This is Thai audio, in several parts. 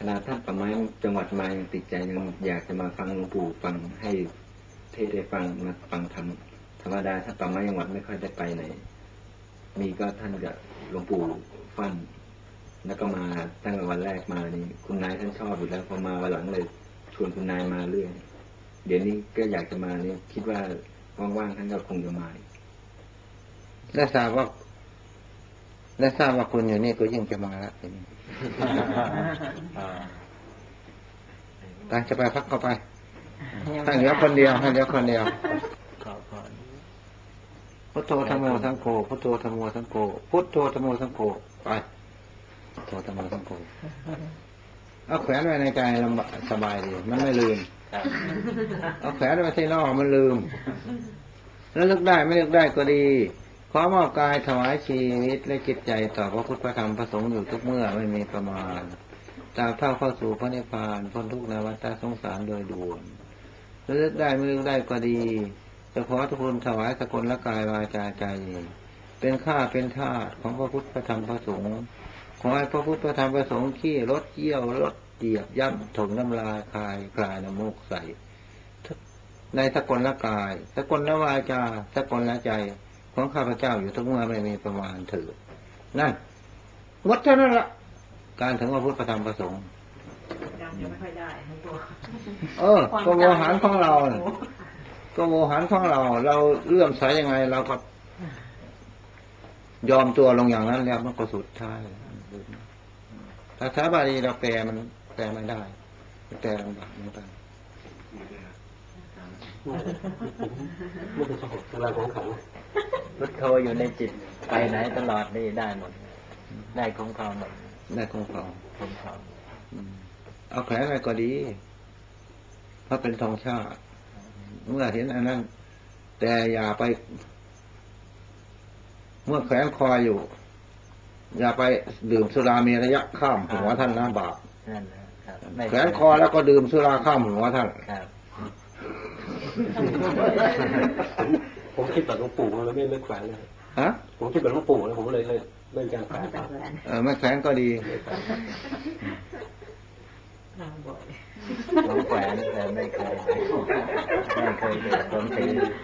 นาท่านป่าไม้จังหวัดมายังติดใจยังอยากจะมาฟังหลวงปู่ฟังให้เทศได้ฟังมาฟังธรรมดาท่านป่าไม้จังหวัดไม่ค่อยได้ไปไหนมีก็ท่านกับหลวงปู่ฟั่นแล้วก็มาตั้งแต่วันแรกมานี่คุณนายท่านชอบอยู่แล้วพอมาวันหลังเลยชวนคุณนายมาเรื่อยเดี๋ยวนี้ก็อยากจะมานี่คิดว่าว่างๆท่านก็คงจะมาได้ทราบว่าคุณอยู่นี่ก็ยิ่งจะมาแล้วทีนี้ตั้งจะไปพักเข้าไปให้เหลือคนเดียวพุทโธธัมโมสังโฆพุทโธธัมโมสังโฆพุทโธธัมโมสังโฆไปพุทโธธัมโมสังโฆเอาแขวนไว้ในใจลำบากสบายดีมันไม่ลืมเอาแขวนไว้ที่นอกมันลืมแล้วนึกได้ไม่นึกได้ก็ดีขอมอบกายถวายชีวิตและจิตใจต่อพระพุทธพระธรรมพระสงฆ์อยู่ทุกเมื่อไม่มีประมาณตราบเท่าเข้าสู่พระนิพพานพ้นทุกข์ในวัฏสงสารโดยด่วนนึกได้ไม่นึกได้ก็ดีจะขอทุกคนถวายสกุลละกายวาจาใจเป็นข้าเป็นทาสของพระพุทธพระธรรมพระสงฆ์ขอให้พระพุทธพระธรรมพระสงฆ์ขี้รถเยี่ยวรถเหยียบย่ำถมน้ำลายคายคลายน้ำมูกใสในสกุลละกายสกุลละวาจาสกุลละใจของข้าพเจ้าอยู่ทุกเมื่อไม่มีประมาณเถิดนั่นหมดเท่านั้นละการถึงพระพุทธพระธรรมพระสงฆ์ยังไม่ค่อยได้ทั้งตัวก็โมหันของเราก็โมหันของเราเลื่อมใสยังไงเราก็ยอมตัวลงอย่างนั้นแล้วมันก็สุดท้ายภาษาบาลีเราแปลมันแปลไม่ได้แปลลำบากเหมือนกันไม่เป็นสมุดอะไรของเขาพุทโธอยู่ในจิตไปไหนตลอดนี่ได้หมดได้คุ้มครองหมดได้คุ้มครองเอาแผลอะไรก็ดีเพราะเป็นธงชาติเมื่อเห็นอันนั้นแต่อย่าไปเมื่อแขวนคออยู่อย่าไปดื่มสุราเมรยะข้ามหัวท่านนะบาปแขวนคอแล้วก็ดื่มสุราข้ามหัวท่านผมคิดแบบหลวงปู่แล้วไม่แขวนเลยผมคิดแบบหลวงปู่แล้วผมเลยเล่นการแขวนไม่แขวนก็ดีผมแขวนแต่ไม่เคยเดือดร้อนที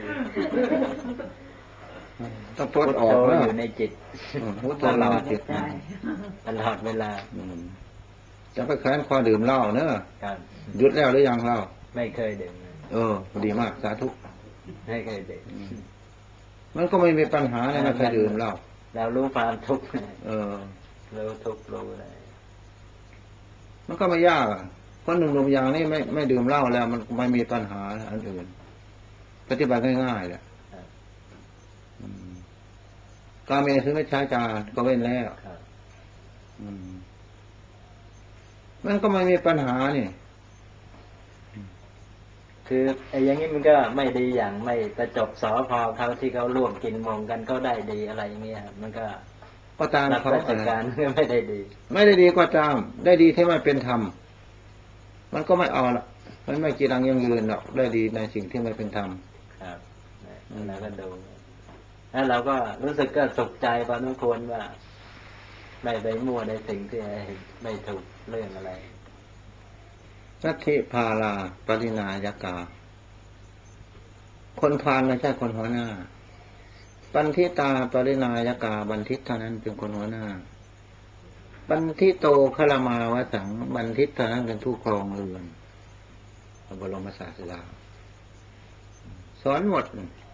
ต้องพุทออกอยู่ในจิตพุทตลอดจิตตลอดเวลาจะไปแขวนคอดื่มเหล้าเนอะหยุดแล้วหรือยังเหล้าไม่เคยดื่มดีมากสาธุไม่เคยดื่มมันก็ไม่มีปัญหาเลยไม่เคยดื่มเหล้าเรารู้ความทุกข์รู้ทุกข์รู้อะไรมันก็ไม่ยากคนหนุ่มๆอย่างนี้ไม่ดื่มเหล้าแล้วมันไม่มีปัญหาอันอื่นปฏิบัติง่ายๆแหละกาเมสุมิจฉาจารก็เว้นแล้วมันก็ไม่มีปัญหานี่คือไอ้อย่างนี้มันก็ไม่ดีอย่างไม่ประจบสพเขาที่เขาร่วมกินมงกันก็ได้ดีอะไรอย่างเงี้ยมันก็ตามเขาราชการไม่ได้ดีก็ตามได้ดีที่ไม่เป็นธรรมมันก็ไม่เอาละมันไม่จีรังยั่งยืนหรอกได้ดีในสิ่งที่ไม่เป็นธรรมครับแล้วก็ดูแล้วเราก็รู้สึกก็สุขใจพอสมควรว่าไม่ไปมั่วในสิ่งที่ไม่ถูกเรื่องอะไรนัตถิพาลาปรินายกาคนพาลไม่ใช่คนหัวหน้าบันทิตาปรินายกาบันทิตเท่านั้นเป็นคนหัวหน้าบันทิโตคลมาวสังบันทิตเท่านั้นเป็นผู้ครองเรือนพระบรมศาสดาสอนหมด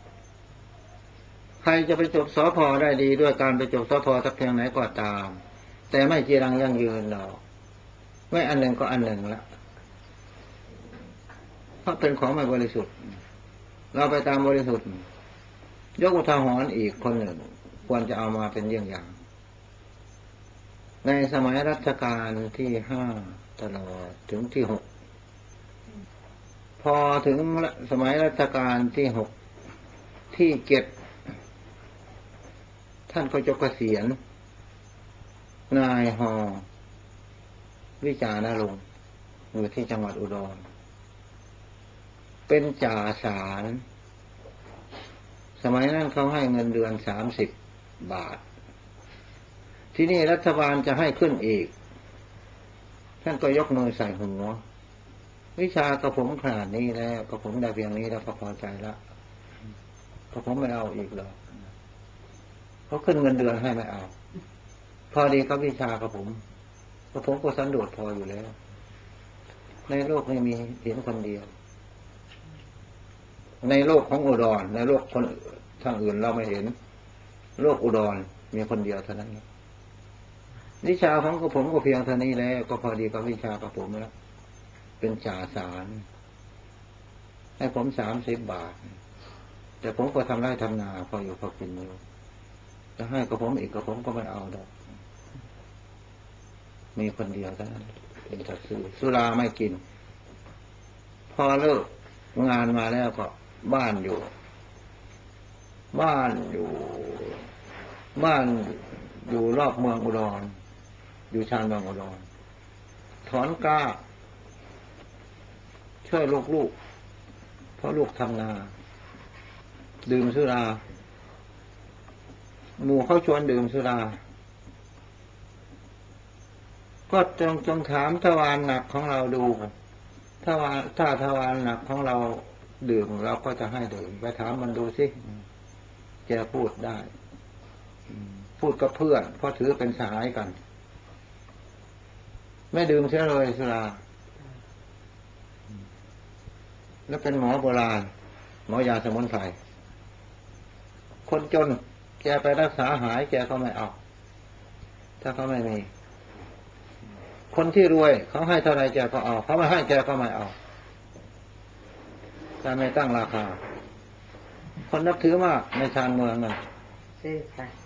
ใครจะไปจบสพได้ดีด้วยการไปจบสพสักเพียงไหนก็ตามแต่ไม่จีรังยั่งยืนหรอกไม่อันหนึ่งก็อันหนึ่งละเพราะเป็นของไม่บริสุทธิ์เราไปตามบริสุทธิ์ยกอุทาหรณ์อีกคนหนึ่งควรจะเอามาเป็นเยี่ยงอย่างในสมัยรัชกาลที่5ตลอดถึงที่6พอถึงสมัยรัชกาลที่6ที่7ท่านก็จะเกษียณนายฮอวิจารณรงค์อยู่ที่จังหวัดอุดรเป็นจ่าศาลสมัยนั้นเขาให้เงินเดือน30 บาทที่นี่รัฐบาลจะให้ขึ้นอีกท่านก็ยกมือใส่หัววิชากระผมขนาดนี้แล้วกระผมได้เพียงนี้แล้วก็พอใจละกระผมไม่เอาอีกหรอกเขาขึ้นเงินเดือนให้ไม่เอาพอดีกับวิชากระผมก็สันโดษพออยู่แล้วในโลกนี้มีเห็นคนเดียวในโลกของอุดรในโลกคนทางอื่นเราไม่เห็นโลกอุดรมีคนเดียวเท่านั้นวิชาของกระผมก็เพียงเท่านี้แล้วก็พอดีกับวิชากระผมแล้วเป็นจ่าสารให้ผม30 บาทแต่ผมก็ทำไร่ทำนาพออยู่พอกินอยู่จะให้กระผมอีกกระผมก็ไม่เอาดอกมีคนเดียวเท่านั้นเป็นจัดซื้อสุราไม่กินพอเลิกงานมาแล้วก็บ้านอยู่รอบเมืองอุดรอยู่ชานเมืองอุดรถอนกล้าช่วยลูกเพราะลูกทำนาดื่มสุราหมู่เขาชวนดื่มสุราก็จงถามทวารหนักของเราดูถ้าทวารหนักของเราดื่มเราก็จะให้ดื่มไปถามมันดูสิแกพูดได้พูดกับเพื่อนเพราะถือเป็นสหายกันไม่ดื่มเสียเลยสุราแล้วเป็นหมอโบราณหมอยาสมุนไพรคนจนแกไปรักษาหายแกก็ไม่เอาถ้าเขาไม่มีคนที่รวยเขาให้เท่าไรแกก็เอาเขาไม่ให้แกก็ไม่เอาแต่ไม่ตั้งราคาคนนับถือมากในชานเมืองนั่นซื่อสัตย์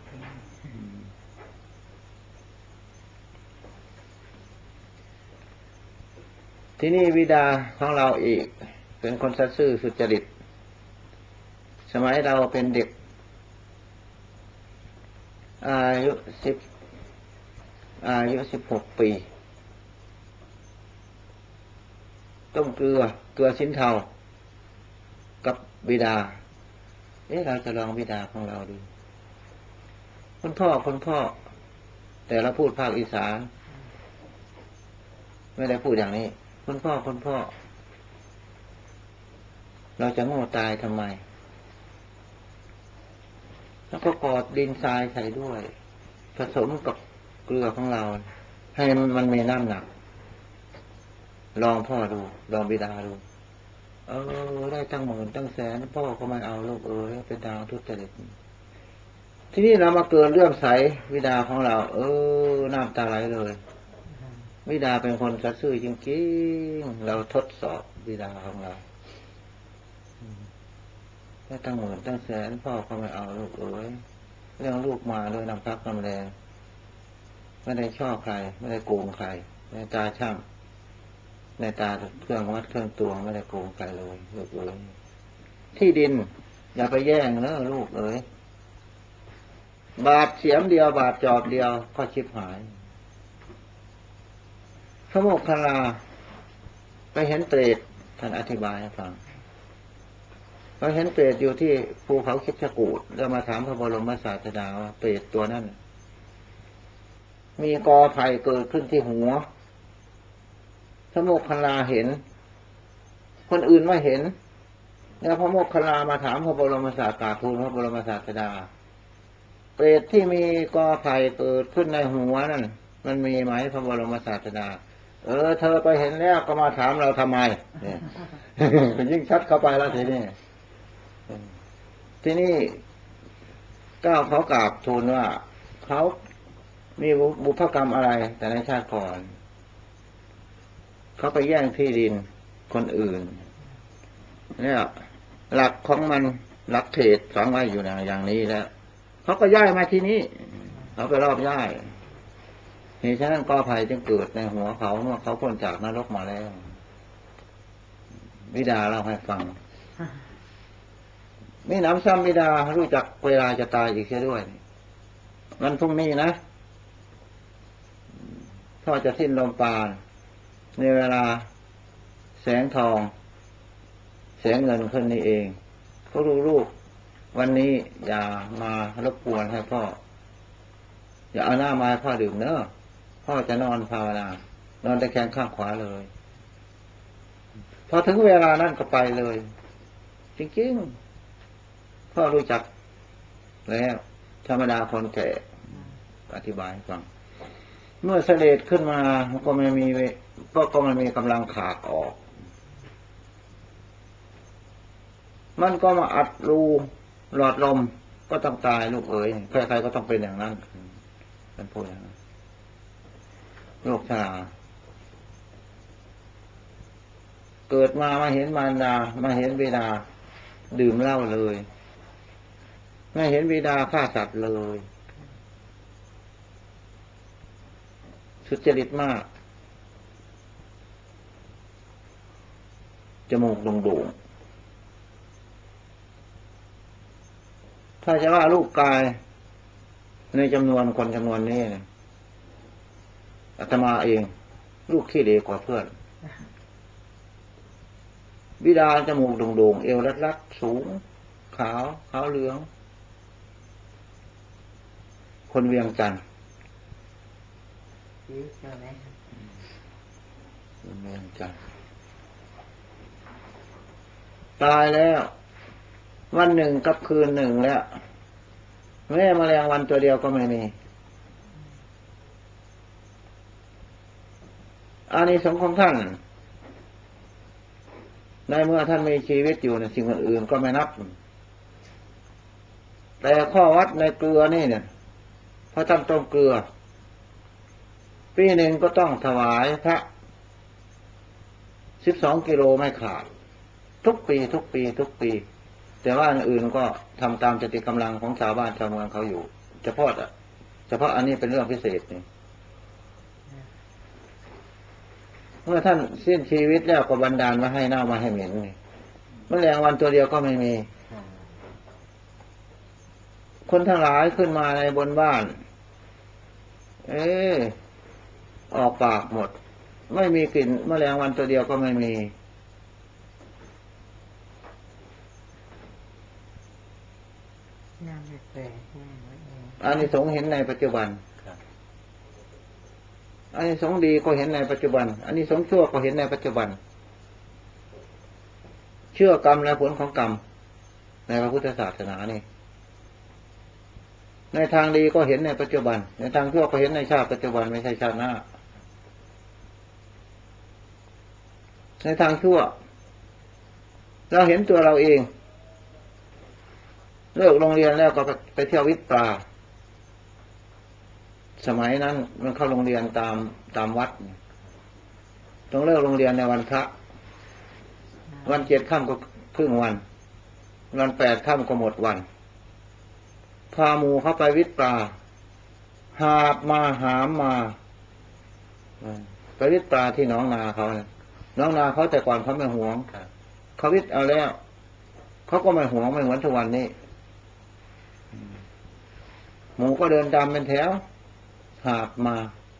ที่นี่บิดาของเราอีกเป็นคนสัตย์ซื่อสุจริตสมัยเราเป็นเด็กอายุ16 ปีต้มเกลือสินเทากับบิดาเราจะลองบิดาของเราดูคุณพ่อแต่เราพูดภาคอีสานไม่ได้พูดอย่างนี้คุณพ่อเราจะโง่ตายทำไมแล้วก็กอดดินทรายใส่ด้วยผสมกับเกลือของเราให้มันมีน้ำหนักลองพ่อดูลองบิดาดูได้ตั้ง10,000ตั้ง100,000พ่อก็ไม่เอาลูกเป็นทางทุจริตที่นี่เรามาเกิดเรื่องใสบิดาของเราน้ำตาไหลเลยบิดาเป็นคนสัตย์ซื่อจริงๆเราทดสอบบิดาของเราได้ตั้ง10,000ตั้ง100,000พ่อก็ไม่เอาลูกเรื่องลูกมาด้วยน้ำพักน้ำแรงไม่ได้ชอบใครไม่ได้โกงใครไม่ได้ตาช่างในตาเครื่องวัดเครื่องตวงไม่ได้โกงใครเลยลูกที่ดินอย่าไปแย่งลูกบาทเสียมเดียวบาทจอบเดียวก็ชิบหายพระโมคคัลลาไปเห็นเปรตท่านอธิบายให้ฟังเราเห็นเปรตอยู่ที่ภูเขาคิชกูฏแล้วมาถามพระบรมศาสดาว่าเปรตตัวนั้นมีกอไผ่เกิดขึ้นที่หัวพระโมคคัลลาเห็นคนอื่นไม่เห็นแล้วพระโมคคัลลามาถามพระบรมศาสดาทูลพระบรมศาสดาเปรตที่มีกอไผ่เกิดขึ้นในหัวนั่นมันมีไหมพระบรมศาสดาเธอไปเห็นแล้วก็มาถามเราทำไมเนี่ยยิ่งชัดเข้าไปแล้วทีนี้ก้าวเขากราบทูลว่าเขามีบุพกรรมอะไรแต่ในชาติก่อนเขาไปแย่งที่ดินคนอื่นเนี่ยหลักของมันหลักเทศฝังไว้อยู่อย่างนี้แล้วเขาก็ย้ายมาที่นี้เขาไปรอบย้ายเหตุฉะนั้นกอไผ่จึงเกิดในหัวเขาเมื่อเขาพ้นจากนรกมาแล้วบิดาเล่าให้ฟังมีน้ำซ้ำบิดารู้จักเวลาจะตายอีกเสียด้วยวันพรุ่งนี้นะพ่อจะสิ้นลมปราณในเวลาแสงทองแสงเงินขึ้นนี่เองเขาลูกวันนี้อย่ามารบกวนให้พ่ออย่าเอาหน้ามาให้พ่อดื่มเนอะพ่อจะนอนภาวนานอนตะแคงข้างขวาเลยพอถึงเวลานั้นก็ไปเลยจริงๆพ่อรู้จักแล้วธรรมดาคนแก่อธิบายให้ฟังเมื่อเสด็จขึ้นมาก็ไม่มีกำลังขากออกมันก็มาอัดรูหลอดลมก็ต้องตายลูกเอ๋ยใครๆก็ต้องเป็นอย่างนั้นเป็นพูดอย่างนั้นโรคชราเกิดมาเห็นมารดามาเห็นบิดาดื่มเหล้าเลยไม่เห็นบิดาฆ่าสัตว์เลยสุจริตมากจมูกโด่งถ้าจะว่ารูปกายในจำนวนคนจำนวนนี้อาตมาเองลูกขี้เหร่กว่าเพื่อนบิดาจมูกโด่งๆเอวรัดๆสูงขาวเหลืองคนเวียงจันทร์คนเวียงจันทร์ตายแล้ววันหนึ่งกับคืนหนึ่งแล้วแม่แมลงวันตัวเดียวก็ไม่มีอานิสงส์ของท่านในเมื่อท่านมีชีวิตอยู่ในสิ่งอื่นๆก็ไม่นับแต่ข้อวัดในเกลือนี่เนี่ยพระท่านต้มเกลือปีหนึ่งก็ต้องถวายพระ12 กิโลไม่ขาดทุกปีแต่ว่าอื่นก็ทำตามสติกำลังของชาวบ้านชาวเมืองเขาอยู่เฉพาะอันนี้เป็นเรื่องพิเศษนี่เมื่อท่านสิ้นชีวิตแล้วก็บันดาลมาให้เน่ามาให้เหม็นนี่แมลงวันตัวเดียวก็ไม่มีคนทั้งหลายขึ้นมาในบนบ้านออกปากหมดไม่มีกลิ่นแมลงวันตัวเดียวก็ไม่มีอันนี้สงเห็นในปัจจุบันอันนี้สงดีก็เห็นในปัจจุบันอันนี้สงชั่วก็เห็นในปัจจุบันเชื่อกรรมและผลของกรรมในพระพุทธศาสนานี่ในทางดีก็เห็นในปัจจุบันในทางชั่วก็เห็นในชาติปัจจุบันไม่ใช่ชาติหน้าในทางชั่วเราเห็นตัวเราเองเลิกโรงเรียนแล้วก็ไปเที่ยววิทย์ปลาสมัยนั้นมันเข้าโรงเรียนตามวัดต้องเลิกโรงเรียนในวันพระวัน7 ค่ำก็ครึ่งวัน8 ค่ำก็หมดวันพาหมู่เข้าไปวิทย์ปลาหาบมาหามมาไปวิทย์ปลาที่หนองนาเขาน้องนาเขาแต่ก่อนเขาไม่หวงเขาวิทย์เอาแล้วเขาก็ไม่หวงไม่เหมือนทุกวันนี้หมูก็เดินตามเป็นแถวหาบมา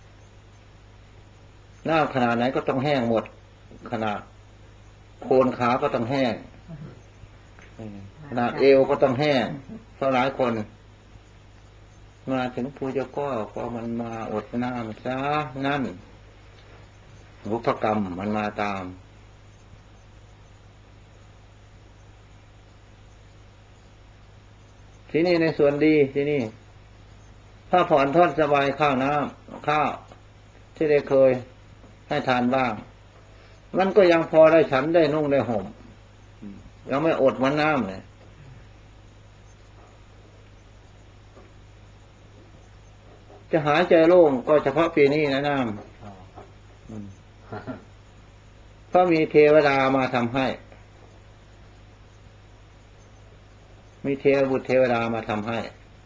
หน้าขนาดไหนก็ต้องแห้งหมดขนาดโคนขาก็ต้องแห้งขนาดเอวก็ต้องแห้งเพราะหลายคนมาถึงภูเจ้าก็มันมาอดน้ำซะนั่นบุพกรรมมันมาตามที่นี่ในส่วนดีที่นี่ถ้าผ่อนทอดสบายข้าวที่ได้เคยให้ทานบ้างมันก็ยังพอได้ฉันได้นุ่งได้ห่มยังไม่อดเหมือนน้ำเนี่ยจะหายใจโล่งก็เฉพาะปีนี้นะน้ำเพราะมีเทวดามาทำให้มีเทวบุตรเทวดามาทำให้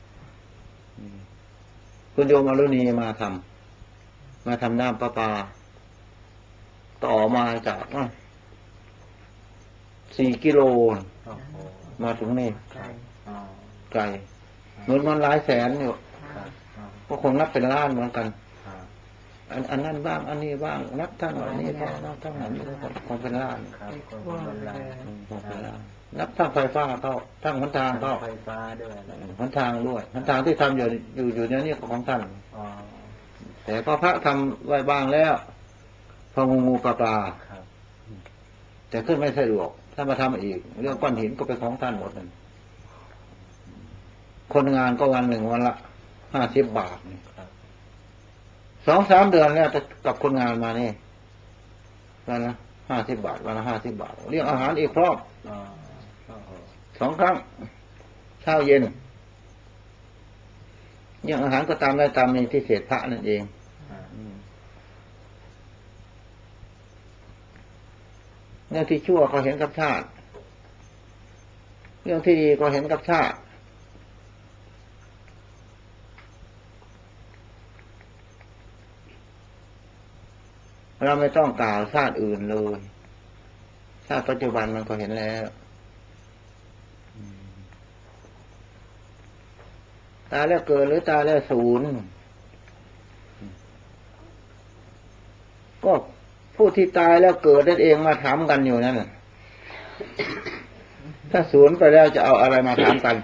คุณโยมอรุณีมาทำน้ำประปาต่อมาจาก4 กิโลมาถึงนี่ไกลเงินมันหลายแสนอยู่ก็คงนับเป็นล้านเหมือนกันอันนั้นบ้างอันนี้บ้างนับทั้งอันนี้บ้างนับทั้งอันนี้คงเป็นล้านนับทั้งไฟฟ้าเข้าทั้งหนทางเข้าไฟฟ้าด้วยหนทางที่ทำอยู่ในนี้ของท่านแต่พอพระทำไว้บ้างแล้วองูปลาครับแต่ขึ้นไม่สะดวกถ้ามาทำอีกเรื่องก้อนหินก็เป็นของท่านหมดเลยคนงานก็วันหนึ่งวันละ50 บาทนี่ครับ 2-3 เดือนแล้วกับคนงานมานี่วันละ50 บาทวันละ50 บาทเรียกอาหารอีกรอบอ๋อ 2 ครั้งเช้าเย็นเรียกอาหารก็ตามได้ตามในที่เศษพระนั่นเองเรื่องที่ชั่วก็เห็นกับชาติเรื่องที่ดีก็เห็นกับชาติเราไม่ต้องกล่าวชาติอื่นเลยชาติปัจจุบันมันก็เห็นแล้วตายแล้วเกิดหรือตายแล้วสูญก็ผู้ที่ตายแล้วเกิดนั่นเองมาถามกันอยู่นั่นน่ะถ้าสูญไปแล้วจะเอาอะไรมาถามกัน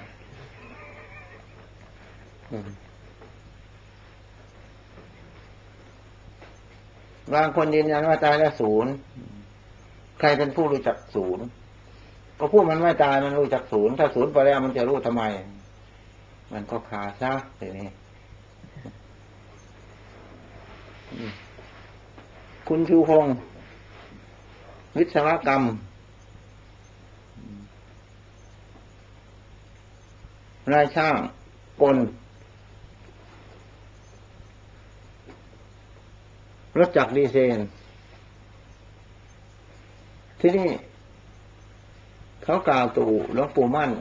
บางคนยืนยันว่าตายแล้วศูนย์ใครเป็นผู้รู้จักศูนย์ก็ผู้มันไม่ตายมันรู้จักศูนย์ถ้าศูนย์ไปแล้วมันจะรู้ทำไมมันก็ขาดซะทีนี้คุณชูพงศ์วิศวกรรมนายช่างกลรถจักรดีเซลที่นี่เขากล่าวตู่หลวงปู่มั่น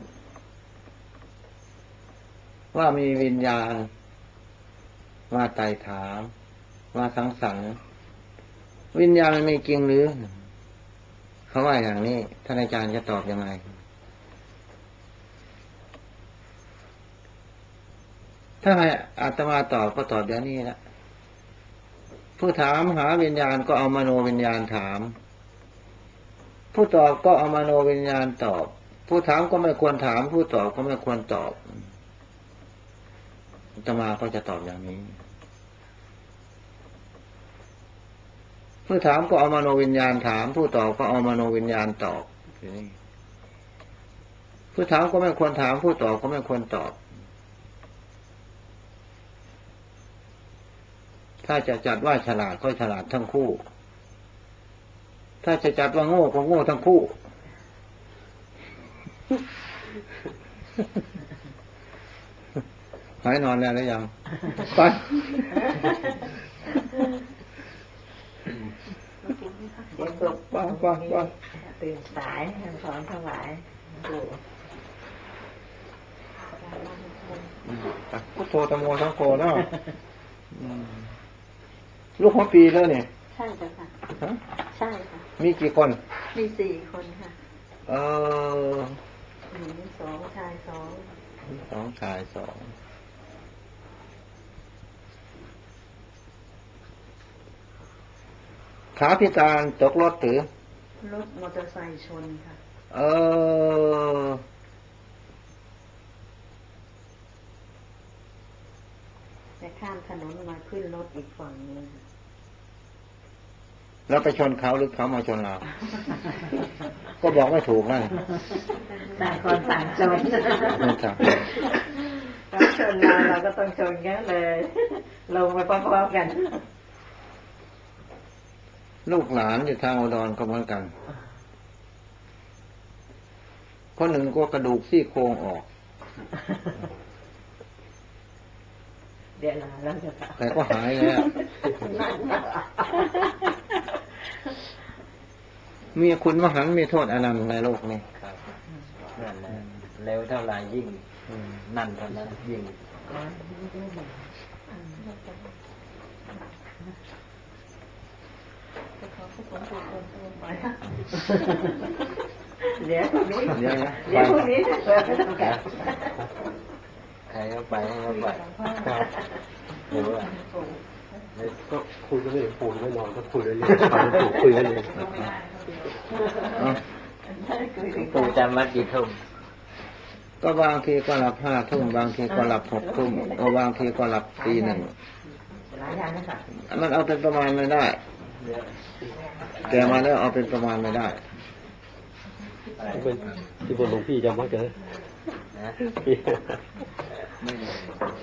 ว่ามีวิญญาณมาไต่ถามมาสังสรรค์วิญญาณมันมีจริงหรือเขาว่าอย่างนี้ท่านอาจารย์จะตอบยังไงถ้าให้อาตมาตอบก็ตอบอย่างนี้ละผู้ถามหาวิญญาณก็เอามโนวิญญาณถามผู้ตอบก็เอามโนวิญญาณตอบผู้ถามก็ไม่ควรถามผู้ตอบก็ไม่ควรตอบอาตมาก็จะตอบอย่างนี้ผู้ถามก็เอามโนวิญญาณถามผู้ตอบก็เอามโนวิญญาณตอบผู้ถามก็ไม่ควรถามผู้ตอบก็ไม่ควรตอบถ้าจะจัดว่าฉลาดก็ฉลาดทั้งคู่ถ้าจะจัดว่าโง่ก็โง่ทั้งคู่หายนอนแล้วหรือยังไปเดี๋ยวจบตื่นสายสอนถวายพุทโธธัมโมสังโฆเนาะลูกของปีแล้วเนี่ยใช่ค่ะใช่ค่ะมีกี่คนมี4 คนค่ะหญิง2ชาย2 2ชาย2ขาพิการตกรถหรือรถมอเตอร์ไซค์ชนค่ะแต่ข้ามถนนมาขึ้นรถอีกฝั่งนึงแล้วไปชนเขาหรือเขามาชนเรา ก็บอกไม่ถูกนั่นต่างคนต่างชนเขาชนเราก็ต้องชนกันเลยลงไปพร้อมๆกันลูกหลานอยู่ทางอุดรก็เหมือนกันคนหนึ่งก็กระดูกซี่โครงออกเดี๋ยวเราจะแต่ก็หายแล้วมีคุณมหันต์มีโทษอนันต์ในโลกนี้ครับนั่นแหละเร็วเท่าไรยิ่งนั่นเท่านั้นยิ่งเดี๋ยวพรุ่งนี้ใครเข้าไปให้เข้าไปหรือว่าก็คุยกันเลยปู่ไม่นอนก็คุยเรื่อยๆฟังปู่คุยกันเลยปู่จำวัดกี่ทุ่มก็บางทีก็หลับ5 ทุ่มบางทีก็หลับ6 ทุ่มก็บางทีก็หลับตี 1มันเอาเป็นประมาณไม่ได้แก่มาแล้วเอาเป็นประมาณไม่ได้เป็นที่บนหลวงพี่จำไว้เถอะนะ ไม่ได้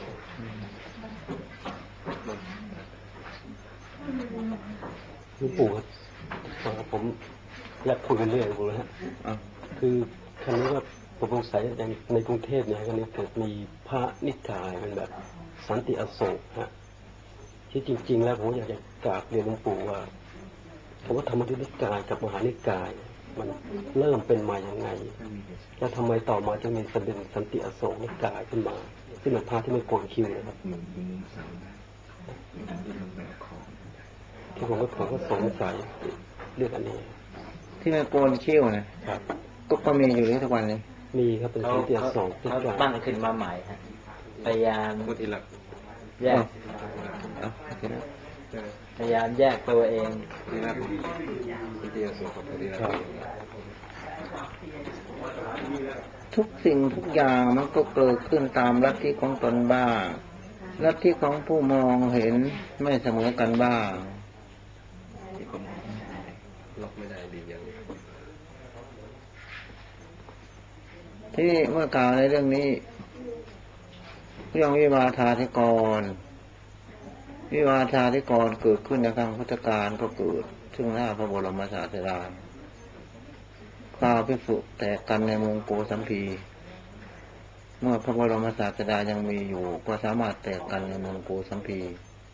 หลวงปู่ครับผมอยากคุยกันเรื่องกูแล้วฮะคือครั้นี้ว่าผมสงสัยอย่างในกรุงเทพเนี่ยครั้นี้เกิดมีพระนิกายเป็นแบบสันติอโศกฮะที่จริงๆแล้วผมอยากจะกราบเรียนหลวงปู่ว่าคำว่าธรรมนิกายกับมหานิกายมันเริ่มเป็นมาอย่างไงแล้วทำไมต่อมาจึงมีเป็นสันติอโศกนิกายขึ้นมาที่เป็นพระที่ไม่โกนคิ้วนะครับอยู่มุมเสาที่ลงไปเอาของที่ผมก็สงสัยเรื่องอันนี้ที่มันโกนคิ้วนะครับ ก็มีอยู่ทุกวันนี้มีครับเป็นสันติอโศกนิเขากายตั้งขึ้นมาใหม่ฮะพยายามพูดทีหลังแยกเอาทีละพยายามแยกตัวเองทีละทีเดียวสุขทีละทุกสิ่งทุกอย่างมันก็เกิดขึ้นตามลัทธิของตนบ้างลัทธิของผู้มองเห็นไม่เสมอกันบ้างที่ผมล็อกไม่ได้ดีอย่างนี้ที่นี่เมื่อกล่าวในเรื่องนี้เรื่องวิวาทาธิกรวิวาทาธิกรเกิดขึ้นในครั้งพุทธกาลก็เกิดซึ่งหน้าพระบรมศาสดาข้าวภิกษุแตกกันในเมืองโกสัมพีเมื่อพระบรมศาสดายังมีอยู่ก็สามารถแตกกันในเมืองโกสัมพี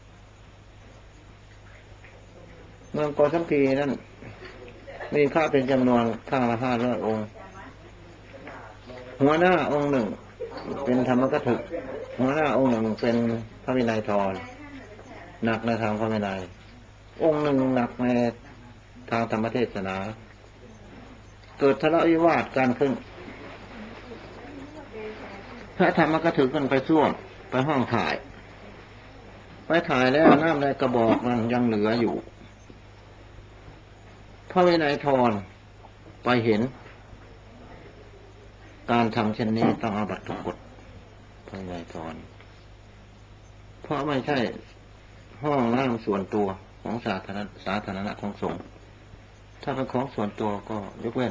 เมืองโกสัมพีนั้นมีพระเป็นจำนวนข้างละ500 องค์หัวหน้าองค์หนึ่งเป็นธรรมกถึกหัวหน้าองค์หนึ่งเป็นพระวินัยทรหนักในทางพระวินัยองค์หนึ่งหนักในทางธรรมเทศนาเกิดทะเลาะวิวาทกันขึ้นพระธรรมกถึกกันไปซ่วมไปห้องถ่ายไปถ่ายแล้วน้ำในกระบอกมันยังเหลืออยู่พระวินัยทรไปเห็นการทำเช่นนี้ต้องอาบัติทุกกฎพระวินัยทรเพราะไม่ใช่ห้องน้ำส่วนตัวของสาธารณะของสงฆ์ถ้าเป็นของส่วนตัวก็ยกเว้น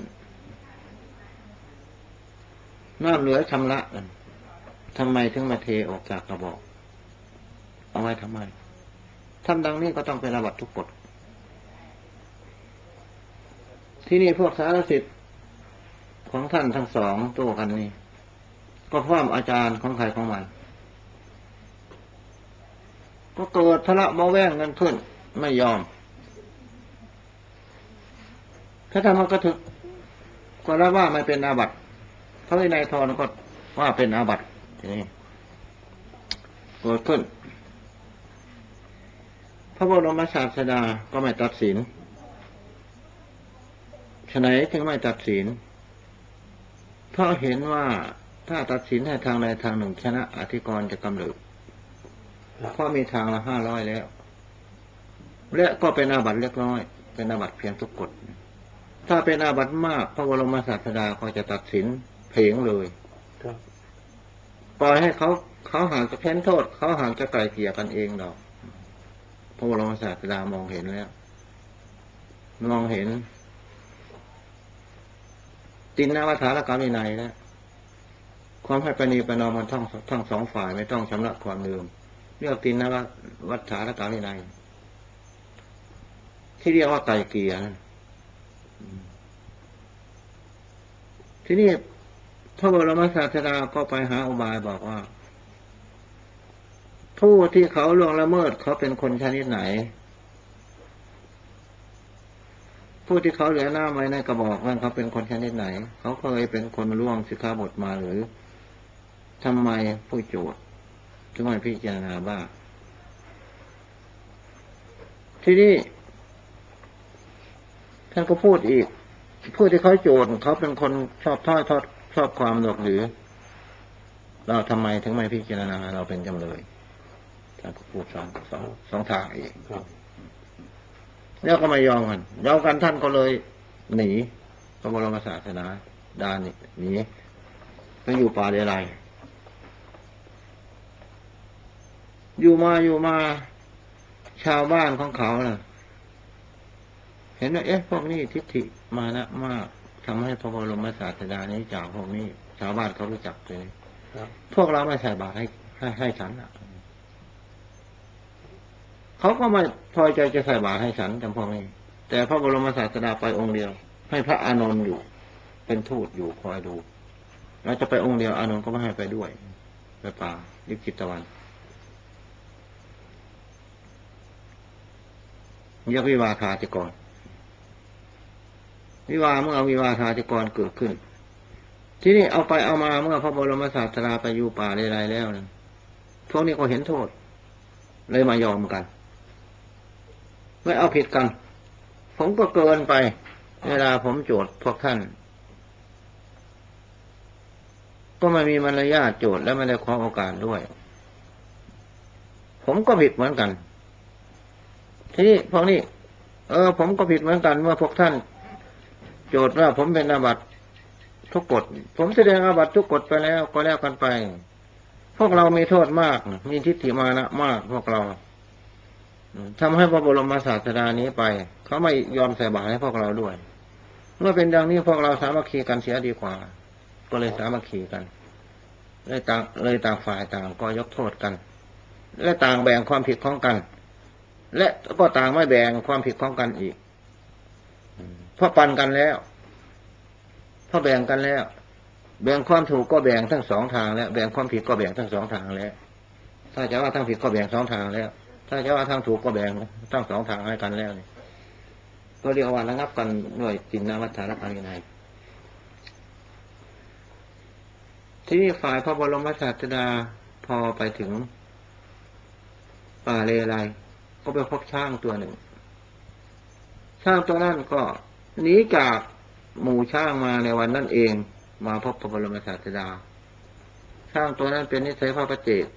น้ำเหลือชำระทำไมถึงมาเทออกจากกระบอกเอาไว้ทำไมทำดังนี้ก็ต้องเป็นอาบัติทุกกฎที่นี่พวกสารสิทธิ์ของท่านทั้งสองโต้กันนี่ก็พร้อมอาจารย์ของใครของมันก็เกิดทะเลาะเบาแว้งกันขึ้นไม่ยอมถ้าทำมันก็ถึกก็รับว่าไม่เป็นอาบัติพระวินัยทรก็ว่าเป็นอาบัติทีนี้เกิดขึ้นพระบรมศาสดาก็ไม่ตัดสินฉะไหนถึงไม่ตัดสินเพราะเห็นว่าถ้าตัดสินให้ทางใดทางหนึ่งชนะอธิกรณ์จะกำเริบเพราะมีทางละ500แล้วและก็เป็นอาบัติเล็กน้อยเป็นอาบัติเพียงทุกกฎถ้าเป็นอาบัติมากพระบรมศาสดาก็จะตัดสินเพลงเลยปล่อยให้เขาหากจะแค้นโทษเขาหากจะไกล่เกลี่ยกันเองดอกพระบรมศาสดามองเห็นแล้วมองเห็นตินนวัฏฐานกรรมวินัยนะความให้ประนีประนอมมันทั้งสองฝ่ายไม่ต้องชำระความลืมเรียกตินนวัฏฐานกรรมวินัยที่เรียกว่าไกล่เกลี่ยนะที่นี่พระบรมศาสดาก็ไปหาอุบายบอกว่าผู้ที่เขาล่วงละเมิดเขาเป็นคนชนิดไหนผู้ที่เขาเหลือหน้าไว้ในกระบอกนั้นเขาเป็นคนชนิดไหนเขาเคยเป็นคนล่วงสิกขาบทมาหรือทำไมผู้โจทย์ถึงไม่พิจารณาบ้างที่นี่ท่านก็พูดอีกผู้ที่เขาโจทย์เขาเป็นคนชอบชอบความหลอกหรือเราทำไมถึงไม่พิจารณาเราเป็นจำเลยท่านก็พูดสองทางเองแล้วก็ไม่ยอมกันท่านก็เลยหนีพระบรมศาสนาดาหนีไปอยู่ป่าเดรัยอยู่มาชาวบ้านของเขาน่ะเห็นว่าพวกนี้ทิฏฐิมานะมากทำให้พระบรมศาสดานี้จากพวกนี้ชาวบ้านเขารู้จักเลยครับพวกเราไม่ใส่บาตรให้ฉันเขาก็ไม่พอใจจะใส่บาตรให้ฉันจำพวกนี้แต่พระบรมศาสดาไปองค์เดียวให้พระอานนท์อยู่เป็นทูตอยู่คอยดูแล้วจะไปองค์เดียวอานนท์ก็ไม่ให้ไปด้วยไปป่าลิขิตตะวันยกวิวาทาธิกรเมื่อวิวาทาธิกรเกิดขึ้นที่นี่เอาไปเอามาเมื่อพระบรมศาสดาไปอยู่ป่าใดๆแล้วนะพวกนี้ก็เห็นโทษเลยมายอมกันไม่เอาผิดกันผมก็เกินไปเวลาผมโจทย์พวกท่านก็ไม่มีมารยาทโจทย์และไม่ได้ขอโอกาสด้วยผมก็ผิดเหมือนกันทีนี้พวกนี้ผมก็ผิดเหมือนกันเมื่อพวกท่านโจทย์ว่าผมเป็นอาบัติทุกกฎผมแสดงอาบัติทุกกฎไปแล้วก็แล้วกันไปพวกเรามีโทษมากมีทิฏฐิมานะมากพวกเราทำให้พระบรมศาสดานี้ไปเขาไม่ยอมใส่บาตรให้พวกเราด้วยเมื่อเป็นดังนี้พวกเราสามัคคีกันเสียดีกว่าก็เลยสามัคคีกันเลยต่างฝ่ายต่างก็ยกโทษกันและต่างแบ่งความผิดของกันและก็ต่างไม่แบ่งความผิดของกันอีกเพราะปันกันแล้วเพราะแบ่งกันแล้วแบ่งความถูกก็แบ่งทั้งสองทางแล้วแบ่งความผิดก็แบ่งทั้งสองทางแล้วถ้าจะว่าทั้งผิดก็แบ่งสองทางแล้วถ้าจะว่าทั้งถูกก็แบ่งทั้งสองทางให้กันแล้วนี่ก็เรียกว่าระงับกันด้วยจินนาวัฏฐานภายในที่นี่ฝ่ายพระบรมศาสดาพอไปถึงป่าเลไลก็ไปพบช้างตัวหนึ่งช้างตัวนั้นก็หนีจากหมู่ช้างมาในวันนั้นเองมาพบพระบรมศาสดาช้างตัวนั้นเป็นนิสัยพระประเจก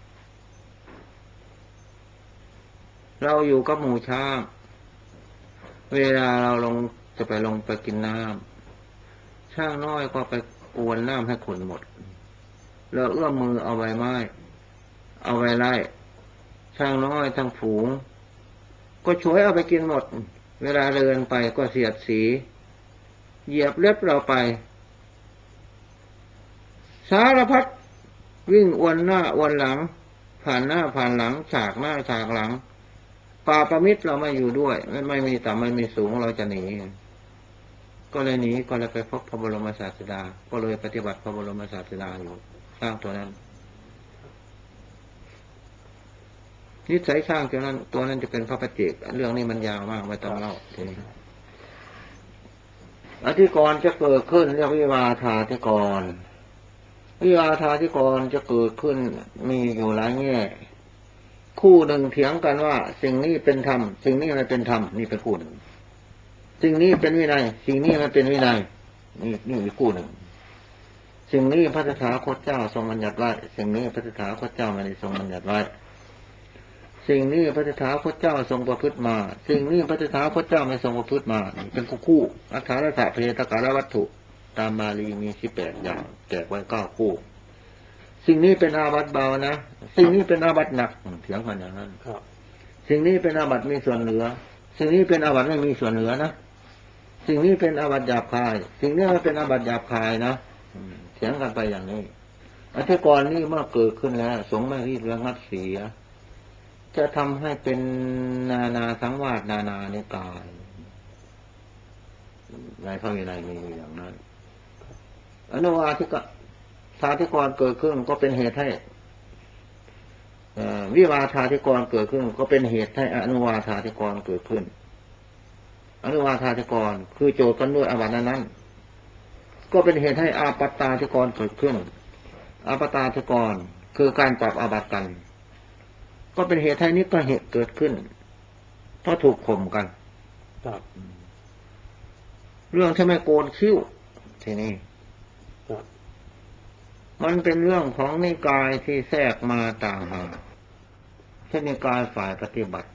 เราอยู่กับหมู่ช้างเวลาเราจะไปลงไปกินน้ำช้างน้อยก็ไปกวนน้ำให้ขุ่นหมดแล้วเอื้อมมือเอาใบไม้เอาใบไล่ช้างน้อยทั้งฝูงก็ช่วยเอาไปกินหมดเวลาเดินไปก็เสียดสีเหยียบเล็บเราไปสารพัดวิ่งอวนหน้าอวนหลังผ่านหน้าผ่านหลังฉากหน้าฉากหลังป่าประมิตรเราไม่อยู่ด้วยไม่มีต่ำไม่มีสูงเราจะหนีก็เลยหนีก็เลยไปพบพระบรมศาสดาก็เลยปฏิบัติพระบรมศาสดาอยู่ช้างตัวนั้นนิสัยช้างตัวนั้นจะเป็นพระประเจกเรื่องนี้มันยาวมากไม่ต้องเล่าทีนี้อธิกรณ์จะเกิดขึ้นเรียกวิวาทาธิกรณ์วิวาทาธิกรณ์จะเกิดขึ้นมีอยู่หลายแง่คู่หนึ่งเถียงกันว่าสิ่งนี้เป็นธรรมสิ่งนี้ไม่เป็นธรรมนี่เป็นคู่หนึ่งสิ่งนี้เป็นวินัยสิ่งนี้ไม่เป็นวินัยนี่อีกคู่หนึ่งสิ่งนี้พระตถาคตเจ้าทรงบัญญัติไว้สิ่งนี้พระตถาคตเจ้าไม่ได้ทรงบัญญัติไว้สิ่งนี้พระตถาคตเจ้าทรงประพฤติมาสิ่งนี้พระตถาคตเจ้าไม่ทรงประพฤติมาเป็นคู่อัฏฐารถะเพตกาลวัตถุตามบาลีมี18อย่างแจกไว้9คู่สิ่งนี้เป็นอาบัติเบานะสิ่งนี้เป็นอาบัติหนักเถียงกันอย่างนั้นครับสิ่งนี้เป็นอาบัติมีส่วนเหลือสิ่งนี้เป็นอาบัติไม่มีส่วนเหลือนะสิ่งนี้เป็นอาบัติหยาบคายสิ่งนี้ไม่เป็นอาบัติหยาบคายนะเถียงกันไปอย่างนี้อธิกรณ์นี้เมื่อเกิดขึ้นแล้วสงฆ์ไม่รีบระงับเสียจะทำให้เป็นนาสังวาสนานิกายในพระวินัยมีอย่างนั้นอนุวาทิกะทาธิกรเกิดขึ้นก็เป็นเหตุให้วิวาทาธิกรเกิดขึ้นก็เป็นเหตุให้อนุวาทาธิกรเกิดขึ้นอนุวาทาธิกรคือโจทย์กันด้วยอาบัตินั้นก็เป็นเหตุให้อาปัตตาธิกรเกิดขึ้นอาปัตตาธิกรคือการปรับอาบัติกันก็เป็นเหตุให้นิกเหตุเกิดขึ้นเพราะถูกข่มกันเรื่องที่ไม่โกนคิ้วทีนี้มันเป็นเรื่องของนิกายที่แทรกมาต่างหากเช่นนิกายฝ่ายปฏิบัติ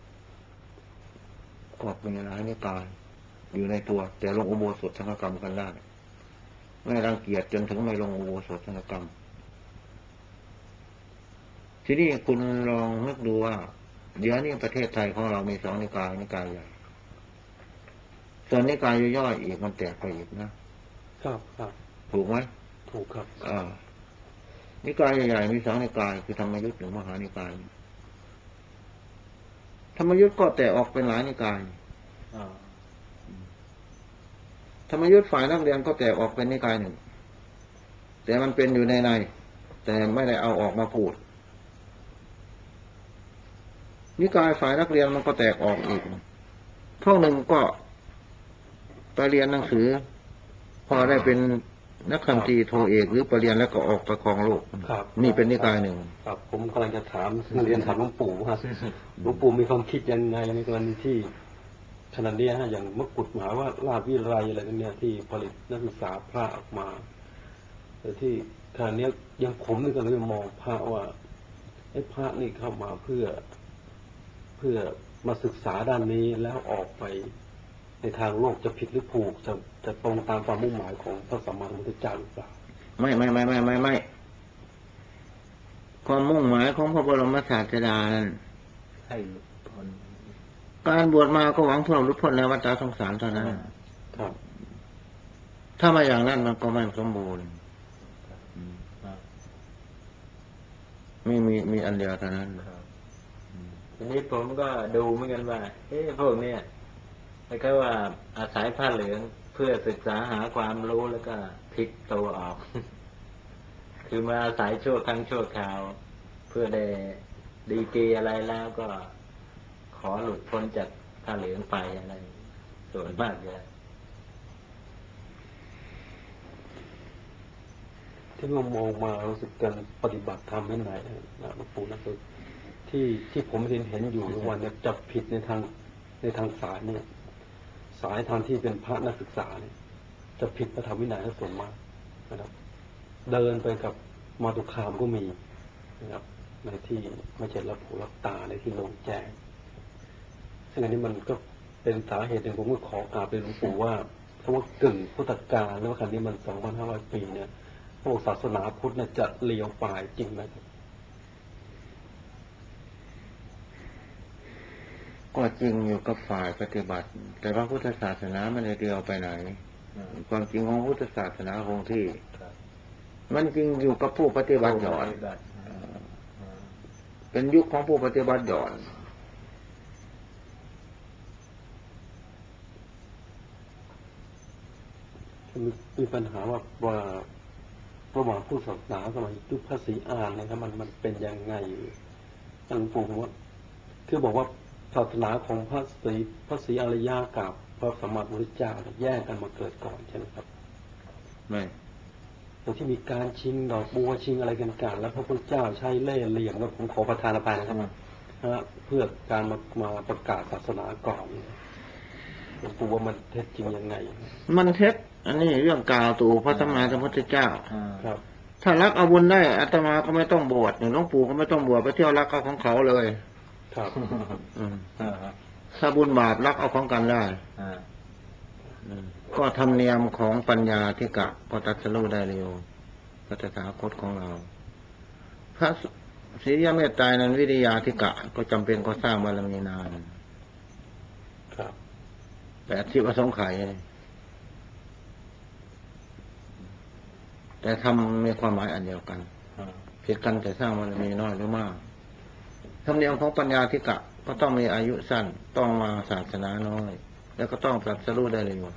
ก็เป็นหลายนิกายอยู่ในตัวแต่ลงอุโบสถสังฆกรรมกันได้ไม่รังเกียจจนถึงไม่ลงอุโบสถสังฆกรรมทีนี้คุณลองนึกดูว่าเดี๋ยวนี้ประเทศไทยของเรามี2นิกายใหญ่ส่วนนิกายย่อยๆอีกมันแตกไปอีกนะครับครับถูกไหมถูกครับนิกายใหญ่ๆมี2นิกายคือธรรมยุทธ์หรือมหานิกายธรรมยุทธ์ก็แตกออกเป็นหลายนิกายธรรมยุทธ์ฝ่ายนักเรียนก็แตกออกเป็นนิกายหนึ่งแต่มันเป็นอยู่ในแต่ไม่ได้เอาออกมาพูดนิกายฝ่ายนักเรียนมันก็แตกออกอีกพวกหนึ่งก็ไปเรียนหนังสือพอได้เป็นนักคันธีโทเอกหรือไปเรียนแล้วก็ออกไปครองโลกครับนี่เป็นนิกายหนึ่งครับผมกำลังจะเรียนถามหลวงปู่ว่าหลวงปู่มีความคิดยังไงในกรณีที่ขนาดนี้อย่างมกุฎมหาว่าราชวิไลอะไรเนี่ยที่ผลิตนักศึกษาพระออกมาแต่ที่ขณะนี้ยังผมนี่ก็เลยมองพระว่าไอ้พระนี่เข้ามาเพื่อมาศึกษาด้านนี้แล้วออกไปในทางโลกจะผิดหรือถูกจะตรงตามความมุ่งหมายของพระสัมมาสัมพุทธเจ้าหรือเปล่าไม่ความมุ่งหมายของพระบรมศาสดานั้นให้หลุดพ้นการบวชมาก็หวังเพื่อหลุดพ้นในวัฏสงสารเท่านั้นครับถ้ามาอย่างนั้นมันก็ไม่สมบูรณ์มีอันเดียวเท่านั้นทีนี้ผมก็ดูเหมือนกันว่าพวกเนี้ยเขาว่าอาศัยผ้าเหลืองเพื่อศึกษาหาความรู้แล้วก็พลิกตัวออก คือมาอาศัยชั่วครั้งชั่วคราวเพื่อได้ดีกรีอะไรแล้วก็ขอหลุดพ้นจากผ้าเหลืองไปอะไรส่วนมากเลยที่เรามองมารู้สึกการปฏิบัติธรรมไม่ไหนนะหลวงปู่นะคือที่ผมเห็นอยู่ทุกวันเนี่ยจับผิดในทางสายเนี่ยสายทางที่เป็นพระนักศึกษาเนี่ยจะผิดพระธรรมวินัยส่วนมากนะครับเดินไปกับมาตุคามก็มีนะครับในที่ไม่ใช่รับหูรับตาในที่โล่งแจ้งซึ่งอันนี้มันก็เป็นสาเหตุหนึ่งผมก็ขอกราบเป็นหลวงปู่ว่าคำว่ากึ่งพุทธกาลแล้วครั้นี้มัน 2,500 ปีเนี่ยพวกศาสนาพุทธเนี่ยจะเลี้ยวปลายจริงไหมครับก็จริงอยู่กับฝ่ายปฏิบัติ แต่ว่าพุทธศาสนาไม่ได้เดียวไปไหนความจริงของพุทธศาสนาคงที่มันจริงอยู่กับผู้ปฏิบัติหย่อนเป็นยุคของผู้ปฏิบัติหย่อนมีปัญหาว่าระหว่างผู้ศาสนาสมัยยุคพระศรีอานนะครับมันเป็นยังไงหลวงปู่ว่าคือบอกว่าศาสนาของพระศรีอริยะกับพระสัมมาสัมพุทธเจ้าแยกกันมาเกิดก่อนใช่ไหมครับไม่แต่ที่มีการชิงดอกบัวชิงอะไรกันแล้วพระพุทธเจ้าใช้เล่ห์เหลี่ยมแล้วผมขอประทานอภัยนะครับเพื่อการมาประกาศศาสนาก่อนหลวงปู่ว่ามันเท็จจริงยังไงมันเท็จอันนี้เรื่องกล่าวตู่พระสัมมาสัมพุทธเจ้าครับถ้ารักเอาบุญได้อาตมาก็ไม่ต้องบวชหลวงปู่ก็ไม่ต้องบวชไปเที่ยวรักเอาของเขาเลยครับถ้าบุญบาปรักเอาของกันได้ก็ธรรมเนียมของปัญญาธิกะก็ตรัสรู้ได้เร็วพระตถาคตของเราพระศรียเมตไตรนั้นวิริยาธิกะก็จำเป็นก็สร้างบารมีนานครับ 80 อสงไขยแต่ทำมีความหมายอันเดียวกันเพียงกันแต่สร้างบารมีน้อยหรือมากธรรมเนียมของปัญญาธิกะก็ต้องมีอายุสั้นต้องมาศาสนาน้อยแล้วก็ต้องตรัสรู้ได้เร็ว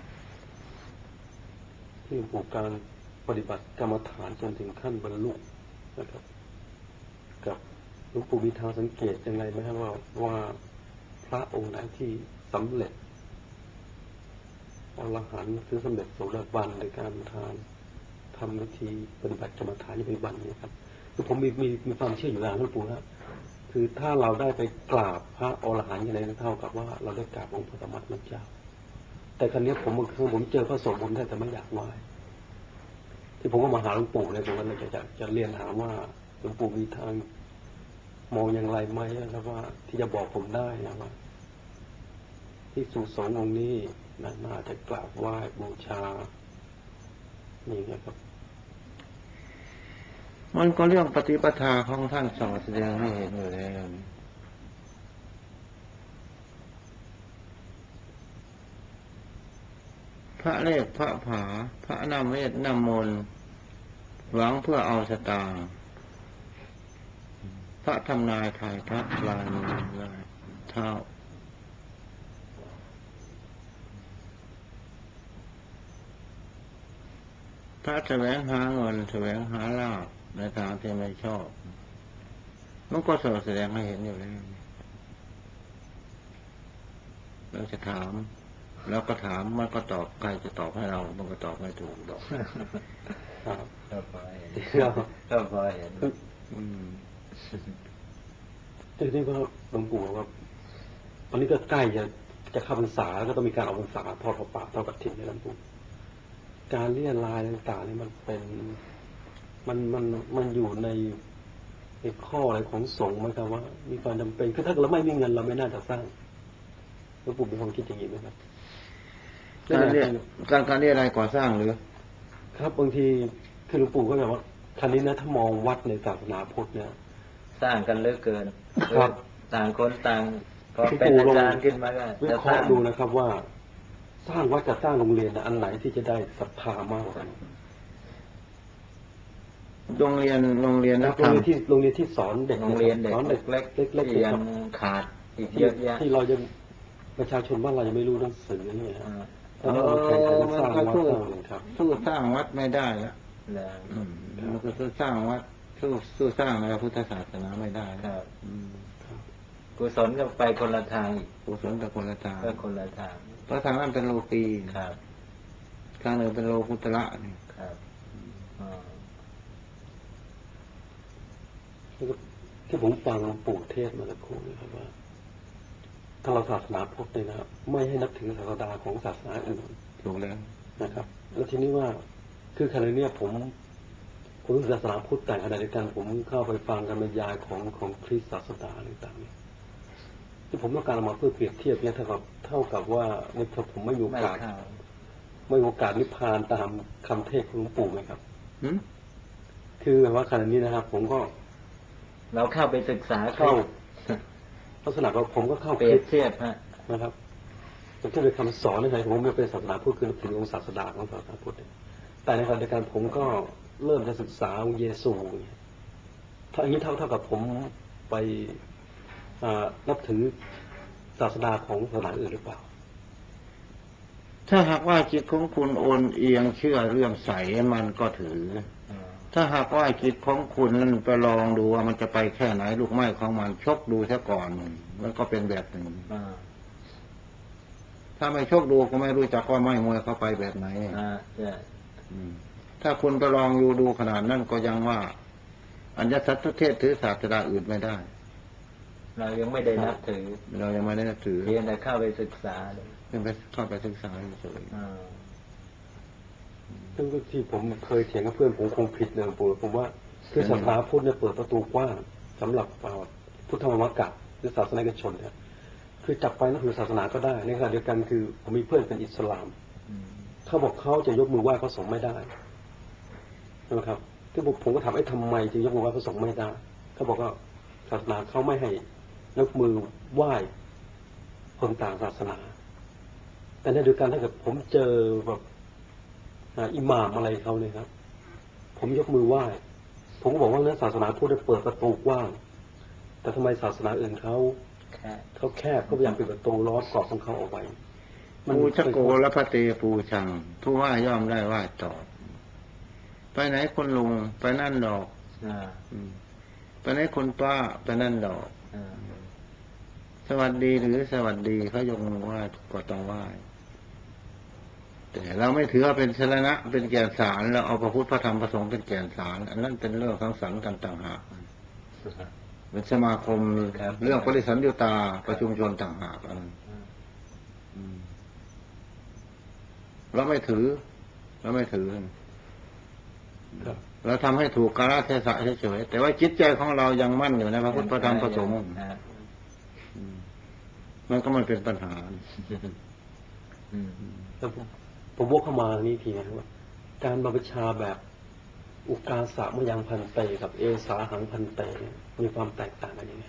ที่ผูกการปฏิบัติกรรมฐานจนถึงขั้นบรรลุนะครับกับหลวงปู่มีทางสังเกตยังไงไหมครับว่าพระองค์ไหนที่สำเร็จอรหันต์คือสำเร็จโสดาบันในการทำวิธีปฏิบัติกรรมฐานในปัจจุบันนี้ครับคือผมมีความเชื่ออยู่แล้วหลวงปู่นะคือถ้าเราได้ไปกราบพระอรหันต์อย่างไรนั้นเท่ากับว่าเราได้กราบองค์พระสัมมาสัมพุทธเจ้าแต่ครั้นี้ผมเจอพระสงฆ์ผมได้แต่ไม่อยากไหว้ที่ผมก็มาหาหลวงปู่เลยผมก็เลยจะเรียนถามว่าหลวงปู่มีทางมองอย่างไรไหมแล้วว่าที่จะบอกผมได้นะว่าที่สุสงฆ์องค์นี้น่าจะกราบไหว้บูชานี่นะครับมันก็เรื่องปฏิปทาของท่านสอนแสดงให้เห็นอยู่แล้วพระเลขพระผาพระนำเวทนำมนต์หวังเพื่อเอาสตางค์พระทำนายทายทักลายมือลายเท้าพระแสวงหาเงินแสวงหาลาภในทางที่ไม่ชอบมันก็แสดงให้เห็นอยู่แล้วเราจะถามแล้วก็ถามมันก็ตอบใครจะตอบให้เรามันก็ตอบไม่ถูกหรอกก็พอเห็นก็พอเห็นทีนี้ก็หลวงปู่บอกว่าตอนนี้ก็ใกล้จะเข้าพรรษาแล้วก็ต้องมีการออกพรรษาทอดผ้าป่าทอดกฐินในหลวงปู่การเลี่ยนลายต่างๆนี่มันเป็นมันอยู่ในข้ออะไรของสงฆ์ไหมครับว่ามีความจำเป็นคือถ้าเราไม่มีเงินเราไม่น่าจะสร้างหลวงปู่มีความคิดอย่างนี้ไหมครับการเรียกอะไรก่อสร้างหรือครับบางทีคือหลวงปู่ก็แบบว่าครั้นี้นะถ้ามองวัดในศาสนาพุทธเนี่ยสร้างกันเลิกเกินครับต่างคนต่างพอเป็นอาจารย์ขึ้นมาก็วิเคราะห์ดูนะครับว่าสร้างวัดกับสร้างโรงเรียนอันไหนที่จะได้ศรัทธามากกว่ากันโรงเรียนโรงเรียนที่สอนเด็กโรงเรียนเด็กสอนเด็กเล็กๆยังขาดอีกเยอะแยะที่เรายังประชาชนบ้านเรายังไม่รู้หนังสือเนี่ยตอนนี้เราแข่งขันสร้างวัดสร้างโรงเรียนครับสู้สร้างวัดไม่ได้แล้วมันก็สู้สร้างวัดสู้สร้างในพระพุทธศาสนาไม่ได้ครับกุศลก็ไปคนละทางกุศลแต่คนละทางก็คนละทางเพราะทางนั้นเป็นโลกีครับทางหนึ่งเป็นโลกุตระนี่ครับที่ผมฟังหลวงปู่เทศมาสักครู่นะครับว่าถ้าเราศาสนาพุทธเนี่ยนะครับไม่ให้นับถือศาสดาของศาสนาอื่นถูกแล้วนะครับแล้วทีนี้ว่าคือขณะนี้ผมรู้ศาสนาพุทธแต่ขณะเดียวกันผมเข้าไปฟังการบรรยายของคริสต์ศาสดาต่างๆเนี่ยที่ผมต้องการเอามาเพื่อเปรียบเทียบเนี่ยเท่ากับว่าเนี่ยผมไม่มีโอกาสนิพพานตามคำเทศของหลวงปู่ไหมครับคือแบบว่าขณะนี้นะครับผมก็เราเข้าไปศึกษาเข้าลักษณะว่าผมก็เข้าเปรียบเทียบนะครับผมจะเป็นคำสอนในใจผมไม่เป็นศาสนาพุทธคือถือองค์ศาสดาของศาสนาพุทธแต่ในขณะเดียวกันผมก็เริ่มจะศึกษาองค์เยซูถ้าอย่างนี้เท่ากับผมไปนับถือศาสนาของศาสนาอื่นหรือเปล่าถ้าหากว่าจิตของคุณโอนเอียงเชื่อเรื่องใสมันก็ถือถ้าหากว่าจิตของคุณนั้นไปลองดูว่ามันจะไปแค่ไหนลูกไม้ของมันชกดูซะก่อนมันก็เป็นแบบหนึ่งถ้าไม่ชกดูก็ไม่รู้จักว่าไม้มวยเข้าไปแบบไหนถ้าคุณไปลองอยู่ดูขนาดนั้นก็ยังว่าอัญญสัตว์เทศถือศาสนาอื่นไม่ได้เรายังไม่ได้นับถือเรายังไม่ได้นับถือเพียงแต่เข้าไปศึกษาเข้าไปศึกษาเฉยซึ่งที่ผมเคยเถียงกับเพื่อนผมคงผิดเลยผมว่าคือศาสนาพุทธเนี่ยเปิดประตูกว้างสำหรับพุทธมรรคกัดหรือศาสนิกชนเนี่ยคือจับไปนับถือศาสนาก็ได้ในขณะเดียวกันคือผมมีเพื่อนเป็นอิสลามเขาบอกเขาจะยกมือไหว้พระสงฆ์ไม่ได้ใช่ไหมครับที่ผมก็ถามทำไมจึงยกมือไหว้พระสงฆ์ไม่ได้เขาบอกว่าศาสนาเขาไม่ให้ยกมือไหว้คนต่างศาสนาแต่ในเดียวกันถ้าเกิดผมเจอแบบอิหม่ามอะไรเขาเนี่ยครับผมยกมือไหว้ผมก็บอกว่าศาสนาพุทธเปิดประตูกว้างแต่ทำไมศาสนาอื่นเขาแคบก็พยายามปิดประตูล้อมกรอบของเขาเอาไว้ปูชโกและพระเตปูชังผู้ว่าย่อมได้ว่าตอบไปไหนคนลุงไปนั่นดอกไปไหนคนป้าไปนั่นดอกสวัสดีหรือสวัสดีเขายกมือไหว้ก็ต้องไหว้แต่เราไม่ถือว่าเป็นสรณะเป็นแก่นสารเราเอาพระพุทธพระธรรมพระสงฆ์เป็นแก่นสารอันนั้นเป็นเรื่องสังสรรค์กันต่างหากเป็นสมาคมเรื่องปฏิสันยุตาประชุมชนต่างหากอันนั้นเราไม่ถือเราทำให้ถูกกาลเทศะเฉยๆแต่ว่าจิตใจของเรายังมั่นอยู่ในพระพุทธพระธรรมพระสงฆ์มันก็ไม่เป็นปัญหาแล้วผมวกเข้ามานี่ทีนะว่าการบรรพชาแบบอุกาสะมยังพันเตกับเอสาหังพันเตมีความแตกต่างกันยังไง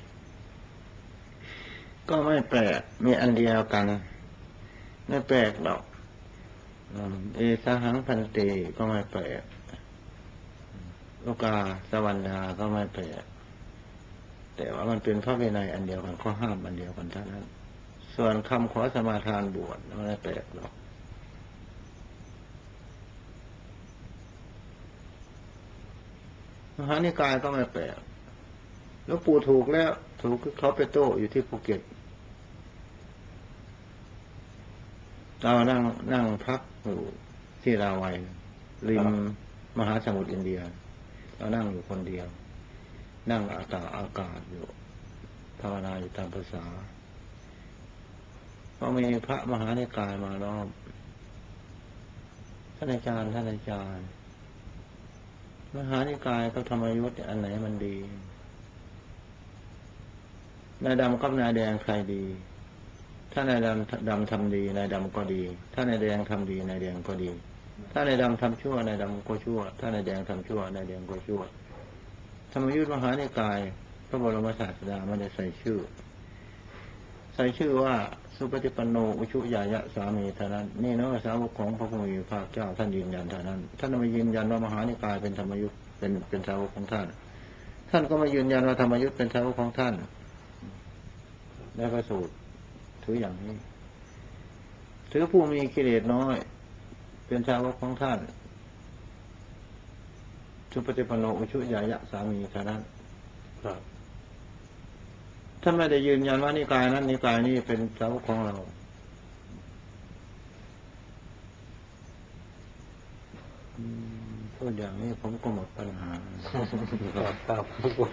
ก็ไม่แปลกมีอันเดียวกันไม่แปลกหรอกเอสหังพันเตก็ไม่แปลกโลกาสวรรณาก็ไม่แปลกแต่ว่ามันเป็นพระวินัยอันเดียวกันข้อห้ามอันเดียวกันเท่านั้นส่วนคำขอสมาทานบวชไม่แปลกหรอกมหานิกายก็ไม่แปลกแล้วปู่ถูกแล้วถูกเขาไปโต้อยู่ที่ภูเก็ตเรานั่งพักอยู่ที่ราวัยริมมหาสมุทรอินเดียเรานั่งอยู่คนเดียวนั่งอากาศอยู่ภาวนาอยู่ตามภาษาก็มีพระมหานิกายมาล้อมท่านอาจารย์มหานิกายกับธรรมยุทธ์อันไหนมันดีนายดำกับนายแดงใครดีถ้านายดำทำดีนายดำก็ดีถ้านายแดงทำดีนายแดงก็ดีถ้านายดำทำชั่วนายดำก็ชั่วถ้านายแดงทำชั่วนายแดงก็ชั่วธรรมยุทธ์มหานิกายพระบรมศาสดาไม่ได้ใส่ชื่อว่าสุปฏิปันโนอุชุยายะสามีเท่านั้นนี่เนาะสาวกของพระผู้มีพระเจ้าท่านยืนยันเท่านั้นท่านไม่ยืนยันว่ามหานิกายเป็นธรรมยุทธ์เป็นสาวกของท่านก็ไม่ยืนยันว่าธรรมยุทธ์เป็นสาวกของท่านแล้วก็สูตรถืออย่างนี้ถือผู้มีกิเลสน้อยเป็นสาวกของท่านสุปฏิปันโนอุชุยายะสามีเท่านั้นครับท่านไม่ได้ยืนยันว่านิกายนั้นนิกายนี้เป็นสาวกของเราพูดอย่างนี้ผมก็หมดปัญหาครับ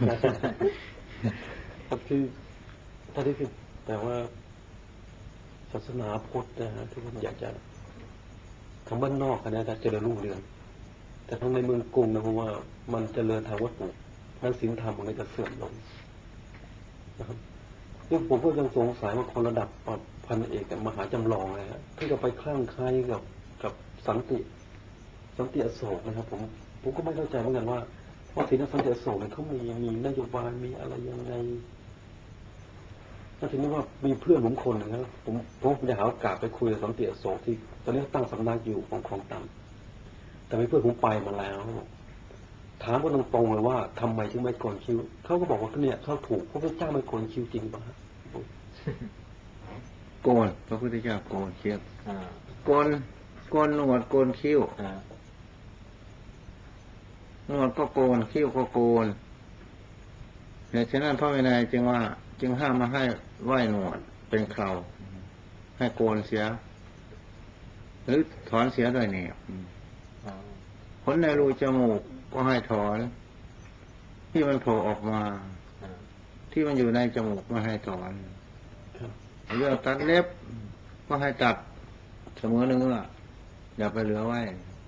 ที่ท่านที่คือแต่ว่าศาสนาพุทธนะฮะที่ผมอยากจะทางบ้านนอกนะจะเจริญรุ่งเรืองแต่ทั้งในเมืองกรุงนะเพราะว่ามันเจริญทางวัตถุทางศีลธรรมมันก็จะเสื่อมลงนะครับซึ่งผมก็ยังสงสัยว่าคนระดับพันเอกมหาจำลองนะฮะที่จะไปคลั่งไคล้กับสันติอโศกนะครับผมก็ไม่เข้าใจเหมือนกันว่าศีลสันติอโศกเนี่ยเขามีนโยบายมีอะไรยังไงถ้าทีนี้ว่ามีเพื่อนผมคนหนึ่งนะผมจะหาโอกาสไปคุยกับสันติอโศกที่ตอนนี้ตั้งสำนักอยู่ของคลองตันแต่มีเพื่อนผมไปมาแล้วถามว่าตรงๆเลยว่าทำไมถึงไม่โกนคิ้วเขาก็บอกว่าเนี่ยเขาถูกพระพุทธเจ้าไม่โกนคิ้วจริงป่ะโกนพระพุทธเจ้าโกนคิ้วโกนหนวดโกนคิ้วหนวดก็โกนคิ้วก็โกนเนี่ยฉะนั้นพระวินัยจึงห้ามมาให้ไหว้หนวดเป็นเคราให้โกนเสียหรือถอนเสียด้วยเนี่ยขนในรูจมูกก็ให้ถอนที่มันโผล่ออกมาที่มันอยู่ในจมูกไม่ให้ถอนเรื่องตัดเล็บก็ให้ตัดเสมอเนื้ออย่าไปเหลือไว้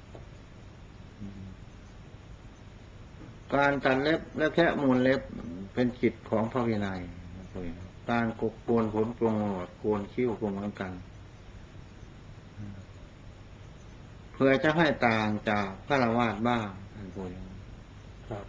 การตัดเล็บและแค่มูลเล็บเป็นจิตของพระวินัยการโกนขนโกนหนวดโกนคิ้วก็เหมือนกันเพื่อจะให้ต่างจากฆราวาสบ้างท่านพูดอย่างนี้ครับ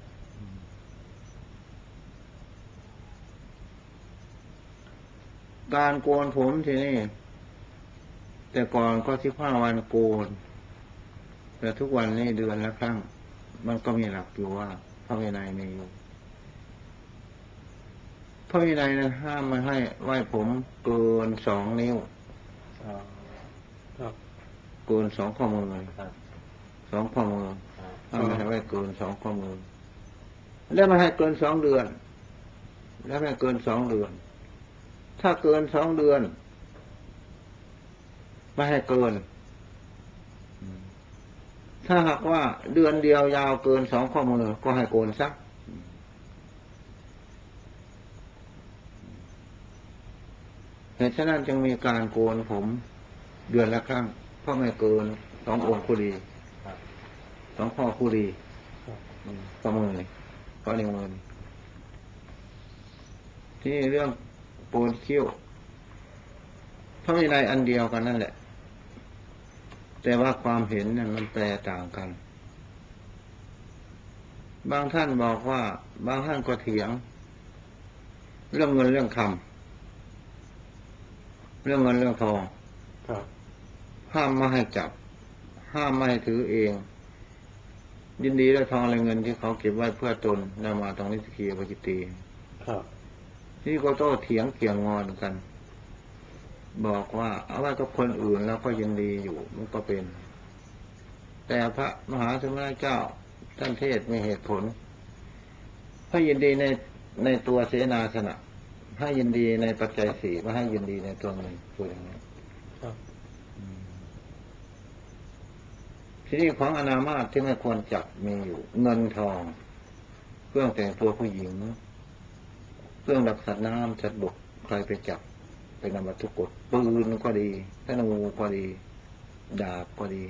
การโกนผมทีนี้แต่ก่อนก็15 วันโกนแต่ทุกวันนี้เดือนละครั้งมันก็มีหลักอยู่ว่าพระวินัยมีอยู่พระวินัยนั้นห้ามไม่ให้ไว้ผมเกิน2 นิ้วเกิน2 ข้อมือ2 ข้อมือห้ามไม่ให้ไว้เกิน2 ข้อมือแล้วไม่ให้เกิน2 เดือนแล้วไม่เกิน2 เดือนถ้าเกิน2 เดือนไม่ให้เกินถ้าหากว่าเดือนเดียวยาวเกิน2 ข้อมือก็ให้โกนซักเหตุฉะนั้นจึงมีการโกนผมเดือนละครั้งเพราะไม่เกิน2 องค์คู่ดี2 ข้อคู่ดีข้อมือเลยข้อนิ้วมือที่เรื่องโกนคิ้วพระวินัยอันเดียวกันนั่นแหละแต่ว่าความเห็นเนี่ยมันแปรต่างกันบางท่านบอกว่าบางท่านก็เถียงเรื่องเงินเรื่องคำเรื่องเงินเรื่องทองห้ามมาให้จับห้ามไม่ให้ถือเอง ยินดีและทองและเงินที่เขาเก็บไว้เพื่อตนนำมาตรงนิสกีวจิตตีครับนี่ก็โต้เถียงเกี่ยงงอนกัน บอกว่าเอาไว้กับคนอื่นแล้วก็ยินดีอยู่มันก็เป็น แต่พระมหาสมณเจ้าท่านเทศมีเหตุผลให้ยินดีในตัวเสนาสนะให้ยินดีในปัจจัยสี่ไม่ให้ยินดีในตัวเงินพูดอย่างนี้ครับที่นี่ของอนามาตที่ไม่ควรจับมีอยู่เงินทองเครื่องแต่งตัวผู้หญิงเครื่องดักสัตว์น้ำสัตว์บกใครไปจับเป็นนามวัตถุกฎปืนก็ดีธนูก็ดีดาบก็ดี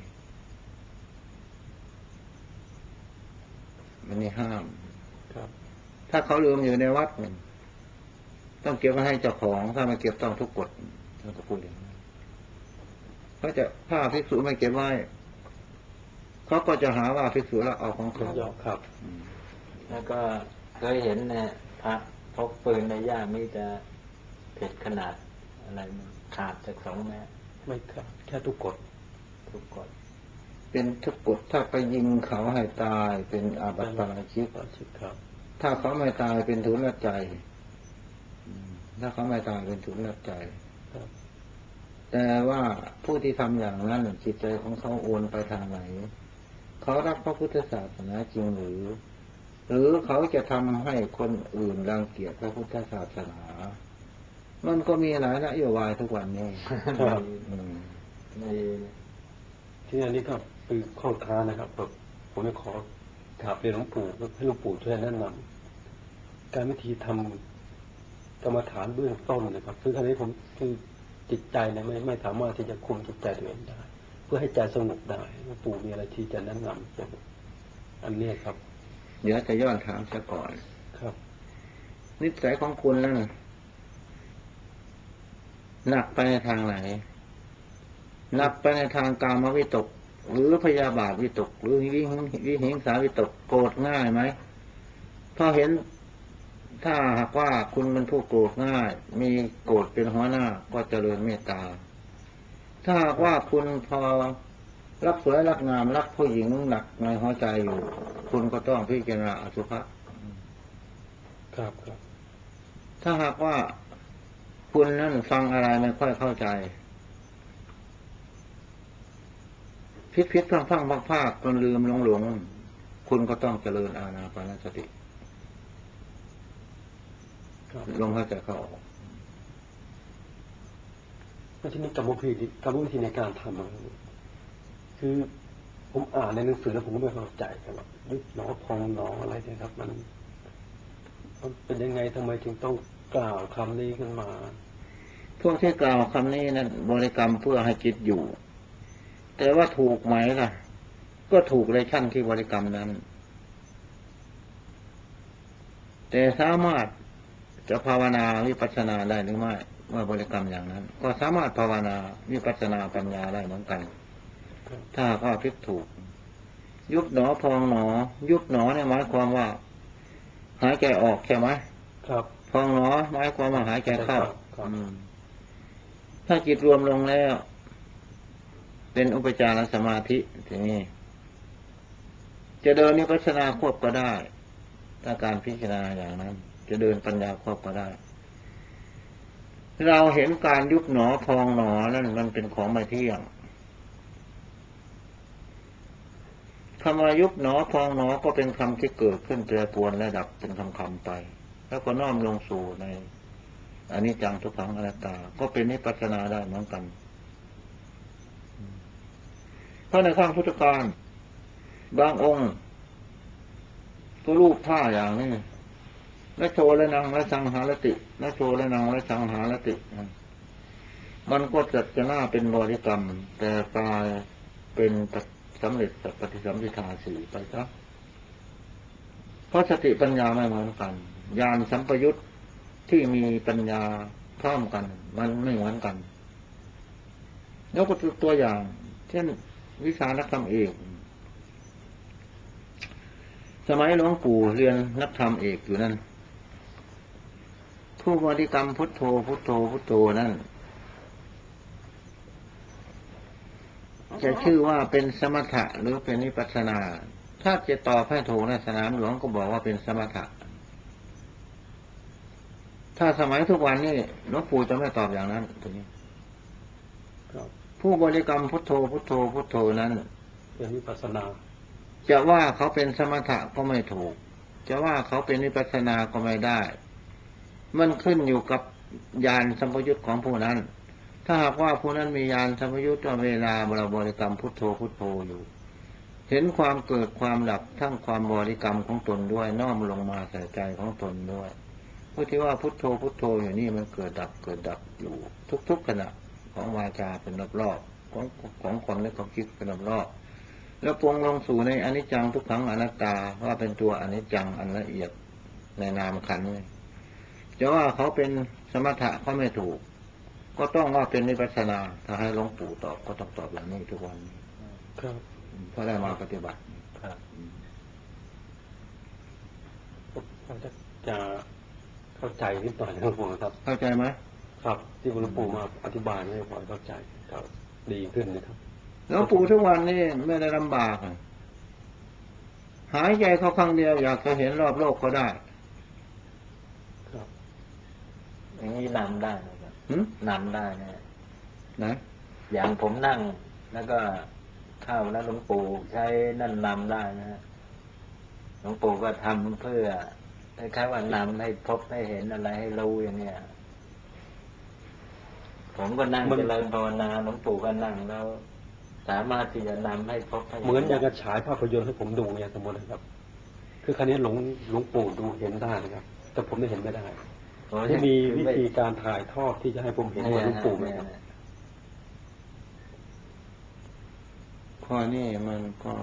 มันนี่ห้ามครับถ้าเขาลืมอยู่ในวัดต้องเก็บไว้ให้เจ้าของถ้าไม่เก็บต้องทุกกฎท่านก็พูดอย่างนั้นเขาจะถ้าภิกษุไม่เก็บไว้เขาก็จะหาว่าภิกษุละเอาของเขาครับแล้วก็เคยเห็นเนี่ยพระพกปืนในย่ามนี่จะผิดขนาดอะไรมันขาดจาก2 เมตรไม่ขาดแค่ทุกกฎเป็นทุกกฎถ้าไปยิงเขาให้ตายเป็นอาบัติปาราชิกครับถ้าเขาไม่ตายเป็นทุนละใจถ้าเขาไม่ตายเป็นทุนละใจแต่ว่าผู้ที่ทำอย่างนั้นจิตใจของเขาโอนไปทางไหนเขารักพระพุทธศาสนาจริงหรือเขาจะทำให้คนอื่นรังเกียจพระพุทธศาสนามันก็มีหลายนโยบายทุกวันนี้ในที่อันนี้ก็คือข้อค้านะครับผมจะขอกราบเรียนหลวงปู่ให้หลวงปู่ช่วยแนะนำการวิธีทำกรรมฐานเบื้องต้นนะครับคืออันนี้ผมคือจิตใจเนี่ยไม่สามารถที่จะคุมจิตใจตัวเองได้เพื่อให้ใจสงบได้หลวงปู่มีอะไรที่จะแนะนำเกี่ยวกับอันนี้ครับเดี๋ยวจะย้อนถามซะก่อนครับนิสัยของคุณนั่นหนักไปในทางไหนหนักไปในทางกามวิตกหรือพยาบาทวิตกหรือวิหิงสาวิตกโกรธง่ายไหมพอเห็นถ้าหากว่าคุณเป็นผู้โกรธง่ายมีโกรธเป็นหัวหน้าก็เจริญเมตตาถ้าหากว่าคุณพอรักสวยรักงามรักผู้หญิงหนักในหัวใจอยู่คุณก็ต้องพิจารณาอสุภะครับถ้าหากว่าคุณนั่นฟังอะไรไม่ค่อยเข้าใจพิษฟังภาคจนลืมหลงคุณก็ต้องเจริญอานาปานสติลงหายใจเข้าออกไม่ใช่มีกรรมวิธีในการทำคือผมอ่านในหนังสือแล้วผมก็ไม่เข้าใจครับยุบหนอพองหนออะไรเนี่ยครับมันเป็นยังไงทำไมถึงต้องกล่าวคำนี้ขึ้นมาพวกที่กล่าวคำนี้นั้นบริกรรมเพื่อให้จิตอยู่แต่ว่าถูกไหมล่ะก็ถูกในชั้นที่บริกรรมนั้นแต่สามารถจะภาวนาวิปัสสนาได้หรือไม่เมื่อบริกรรมอย่างนั้นก็สามารถภาวนาวิปัสสนาปัญญาได้เหมือนกันถ้าข้อพิจถูกยุบหนอพองหนอยุบหนอเนี่ยหมายความว่าหายใจออกใช่ไหมครับพองหนอหมายความว่าหายใจเข้าถ้าจิตรวมลงแล้วเป็นอุปจารสมาธิทีนี้จะเดินวิปัสสนาควบก็ได้ถ้าการพิจารณาอย่างนั้นจะเดินปัญญาควบก็ได้เราเห็นการยุบหนอพองหนอนั่นมันเป็นของไม่เที่ยงคำว่ายุบหนอพองหนอก็เป็นคำที่เกิดขึ้นแปรปรวนและดับเป็นคำๆไปแล้วก็น้อมลงสู่ในอนิจจังทุกขังอนัตตาก็เป็นวิปัสสนาได้เหมือนกันเพราะในข้างพุทธการบางองค์ก็รูปผ้าอย่างนี้และโชและนังและสังหารติและโชและนังและสังหารติมันก็จะน่าเป็นบริกรรมแต่กลายเป็นสำเร็จปฏิสัมภิทาสี่ไปครับเพราะสติปัญญาไม่เหมือนกันญาณสัมปยุตที่มีปัญญาพร้อมกันมันไม่เหมือนกันยกตัวอย่างเช่นวิชานักธรรมเอกสมัยหลวงปู่เรียนนักธรรมเอกอยู่นั่นผู้บริกรรมพุทโธพุทโธพุทโธนั่นจะชื่อว่าเป็นสมถะหรือเป็นวิปัสสนา ถ้าจะตอบให้ถูกในสนามหลวงก็บอกว่าเป็นสมถะถ้าสมัยทุกวันนี้หลวงปู่จะไม่ตอบอย่างนั้นตรงนี้ผู้บริกรรมพุทโธพุทโธพุทโธนั้นเป็นวิปัสสนาจะว่าเขาเป็นสมถะก็ไม่ถูกจะว่าเขาเป็นวิปัสสนาก็ไม่ได้มันขึ้นอยู่กับญาณสัมปยุตของผู้นั้นถ้าหากว่าผู้นั้นมีญาณสัมปยุตว่าเวลาเราบริกรรมพุทโธพุทโธอยู่เห็นความเกิดความดับทั้งความบริกรรมของตนด้วยน้อมลงมาใส่ใจของตนด้วยผู้ที่ว่าพุทโธพุทโธอยู่นี่มันเกิดดับอยู่ทุกๆขณะของวาจาเป็นรอบๆของคนและของคิดเป็นรอบๆแล้วปรุงลงสู่ในอนิจจังทุกขังอนัตตาว่าเป็นตัวอนิจจังอันละเอียดในนามขันธ์จะว่าเขาเป็นสมถะก็ไม่ถูกก็ต้องว่าเป็นวิปัสสนาถ้าให้หลวงปู่ตอบก็ต้องตอบอย่างนี้ทุกวันนี้ครับเพราะได้มาปฏิบัติครับผมจะเข้าใจนิดหน่อยนะครับผมครับเข้าใจไหมครับที่หลวงปู่มาอธิบายให้ผมเข้าใจก็ดีขึ้นนะครับหลวงปู่ทุกวันนี้ไม่ได้ลำบากหายใจเขาครั้งเดียวอยากจะเห็นรอบโลกก็ได้ครับอย่างนี้นำได้นะครับนำได้นะอย่างผมนั่งแล้วก็เข้าแล้วหลวงปู่ใช้นั่นนำได้นะฮะหลวงปู่ก็ทำเพื่อคล้ายๆว่านำให้พบให้เห็นอะไรให้รู้อย่างเนี้ยผมก็นั่งเจริญภาวนาหลวงปู่ก็นั่งแล้วสามารถที่จะนำให้พบให้เหมือนอย่างกระฉายภาพยนตร์ให้ผมดูเนี่ยสมมตินะครับคือครั้นี้หลวงปู่ดูเห็นได้นะครับแต่ผมไม่เห็นไม่ได้ที่มีวิธีการถ่ายทอดที่จะให้ผมเห็นเหมือนหลวงปู่ไหมครับข้อนี้มันก็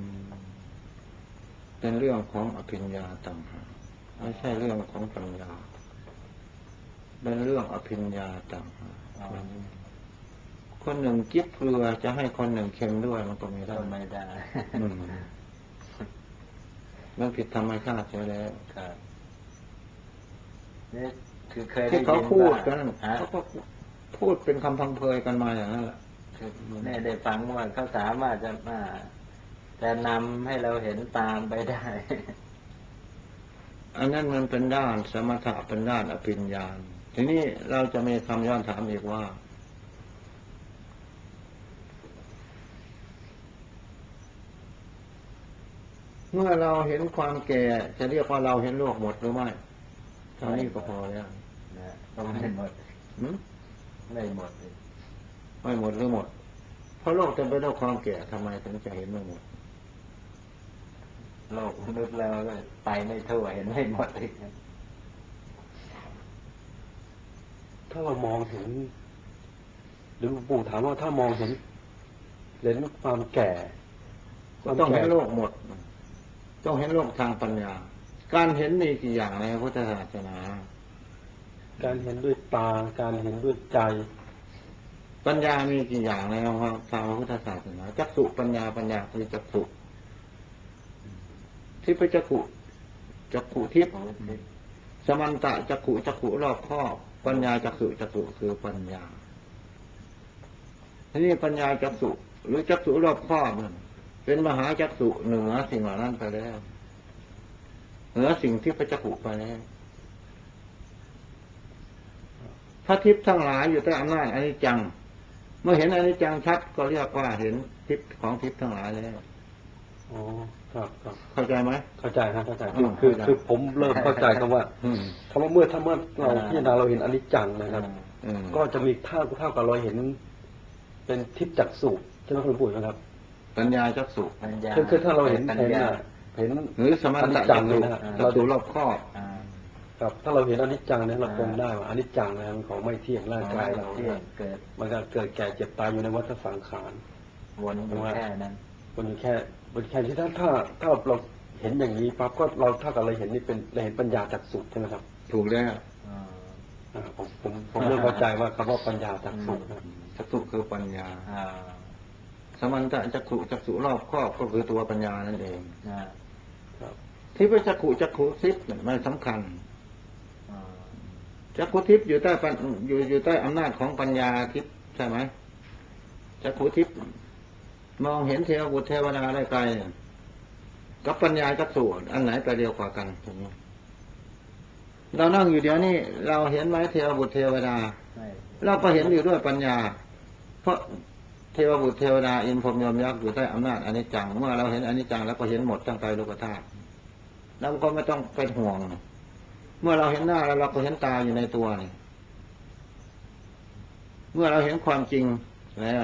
เป็นเรื่องของอภิญญาต่างหากไม่ใช่เรื่องของปัญญาเป็นเรื่องอภิญญาต่างหากคนหนึ่งจิ๊บเกลือจะให้คนหนึ่งเค็มด้วยมันก็ไม่ได้มันผิดธรรมชาติใช่แล้วนี่คือเคยที่เขาพูดกันเขาก็พูดเป็นคำพังเพยกันมาอย่างนั้นแหละนี่ได้ฟังว่าเขาสามารถจะนำให้เราเห็นตามไปได้อันนั้นมันเป็นด้านสมถะเป็นด้านอภิญญาทีนี้เราจะมีคำย้อนถามอีกว่าเมื่อเราเห็นความแก่จะเรียกว่าเราเห็นโลกหมดหรือไม่เท่านี้ก็พอแล้วไม่หมดไม่หมดไม่หมดหรือหมดเพราะโลกเต็มไปด้วยความแก่ทำไมถึงจะเห็นไม่หมดโลกมนุษย์แล้วก็ไปไม่ทั่วเห็นไม่หมดอีกถ้าเรามองเห็นหรือหลวงปู่ถามว่าถ้ามองเห็นความแก่ต้องเห็นโลกหมดต้องเห็นโลกทางปัญญาการเห็นมีกี่อย่างในพุทธศาสนาการเห็นด้วยตาการเห็นด้วยใจปัญญามีกี่อย่างในทางพุทธศาสนาจักษุปัญญาคือจักษุทิพจักขุทิพสมันตะจักขุรอบครอบปัญญาจักษุคือปัญญาทีนี้ปัญญาจักษุหรือจักษุรอบครอบนั่นเป็นมหาจักษุเหนือสิ่งเหล่านั้นไปแล้วเหนือสิ่งที่พระจักขุไปแล้วพระทิพย์ทั้งหลายอยู่ใต้อำนาจอนิจจังเมื่อเห็นอนิจจังชัดก็เรียกว่าเห็นทิพย์ของทิพย์ทั้งหลายแล้วอ๋อครับเข้าใจไหมเข้าใจครับเข้าใจคือผมเริ่มเข้าใจคำว่าเมื่อเราพิจารณาเราเห็นอนิจจังนะครับก็จะมีเท่ากับเราเห็นเป็นทิพย์จักษุใช่ไหมคุณปู่ครับปัญญาจักษุคือถ้าเราเห็นหรือสมถะจักษุเราดูรอบครอบครับถ้าเราเห็นอนิจจังเนี่ยเราคงได้ว่าอนิจจังนะมันของไม่เที่ยงร่างกายเรามันก็เกิดแก่เจ็บตายอยู่ในวัฏสังขารวนอยู่แค่นั้นวนอยู่แค่ที่ถ้าเราเห็นอย่างนี้ปั๊บก็เราเท่ากับเราเห็นนี่เป็นเราเห็นปัญญาจักษุใช่ไหมครับถูกแล้วผมเริ่มเข้าใจว่าคำว่าปัญญาจักษุจักษุคือปัญญาสมันตะจักษุรอบครอบก็คือตัวปัญญานั่นเองที่พระจักขุทิพย์ไม่สำคัญจักขุทิพย์อยู่ใต้อำนาจของปัญญาทิพย์ใช่ไหมจักขุทิพย์มองเห็นเทวบุตรเทวดาได้ไกลกับปัญญากับสูตรอันไหนไปเร็วกว่ากันตรงนี้เรานั่งอยู่เดี๋ยวนี้เราเห็นไหมเทวบุตรเทวดาเราก็เห็นอยู่ด้วยปัญญาเพราะเทวบุตรเทวดาอินพรหมยมยักษ์อยู่ใต้อำนาจอนิจจังเมื่อเราเห็นอนิจจังแล้วก็เห็นหมดทั้งไตรโลกธาตุเราก็ไม่ต้องเป็นห่วงเมื่อเราเห็นหน้าแล้วเราก็เห็นตาอยู่ในตัวนี่เมื่อเราเห็นความจริงแล้ว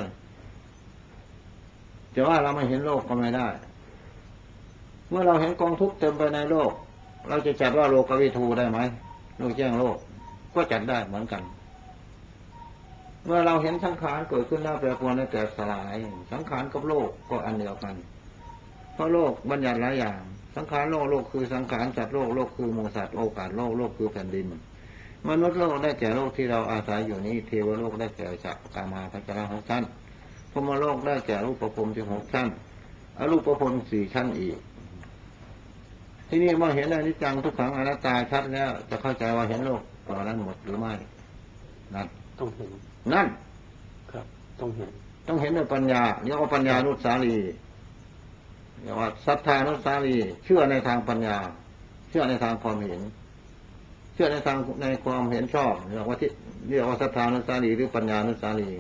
จะว่าเราไม่เห็นโลกก็ไม่ได้เมื่อเราเห็นกองทุกข์เต็มไปในโลกเราจะจัดว่าโลกวิทูได้ไหมโลกแจ้งโลกก็จัดได้เหมือนกันเมื่อเราเห็นสังขารเกิดขึ้นแล้วแปรปรวนและแตกสลายสังขารกับโลกก็อันเดียวกันเพราะโลกบัญญัติหลายอย่างสังขารโลกคือสังขารสัตว์โลกคือหมู่สัตว์โอกาสโลกคือแผ่นดินมนุษย์โลกได้แก่โลกที่เราอาศัยอยู่นี้เทวโลกได้แก่จักรกามาพัชระ6 ชั้นพรหมโลกได้แก่รูปภพ16 ชั้นอรูปภพ4 ชั้นอีกที่นี่เมื่อเห็นอนิจจังทุกขังอนัตตาชัดแล้วจะเข้าใจว่าเห็นโลกต่อนั้นหมดหรือไม่นั่นต้องเห็นนั่นครับต้องเห็นด้วยปัญญาเรียกว่าปัญญานุสาลีเรียกว่าศรัทธานุสาลีเชื่อในทางปัญญาเชื่อในทางความเห็นเชื่อในทางในความเห็นชอบเรียกว่าศรัทธานุสาลีหรือปัญญานุสาลี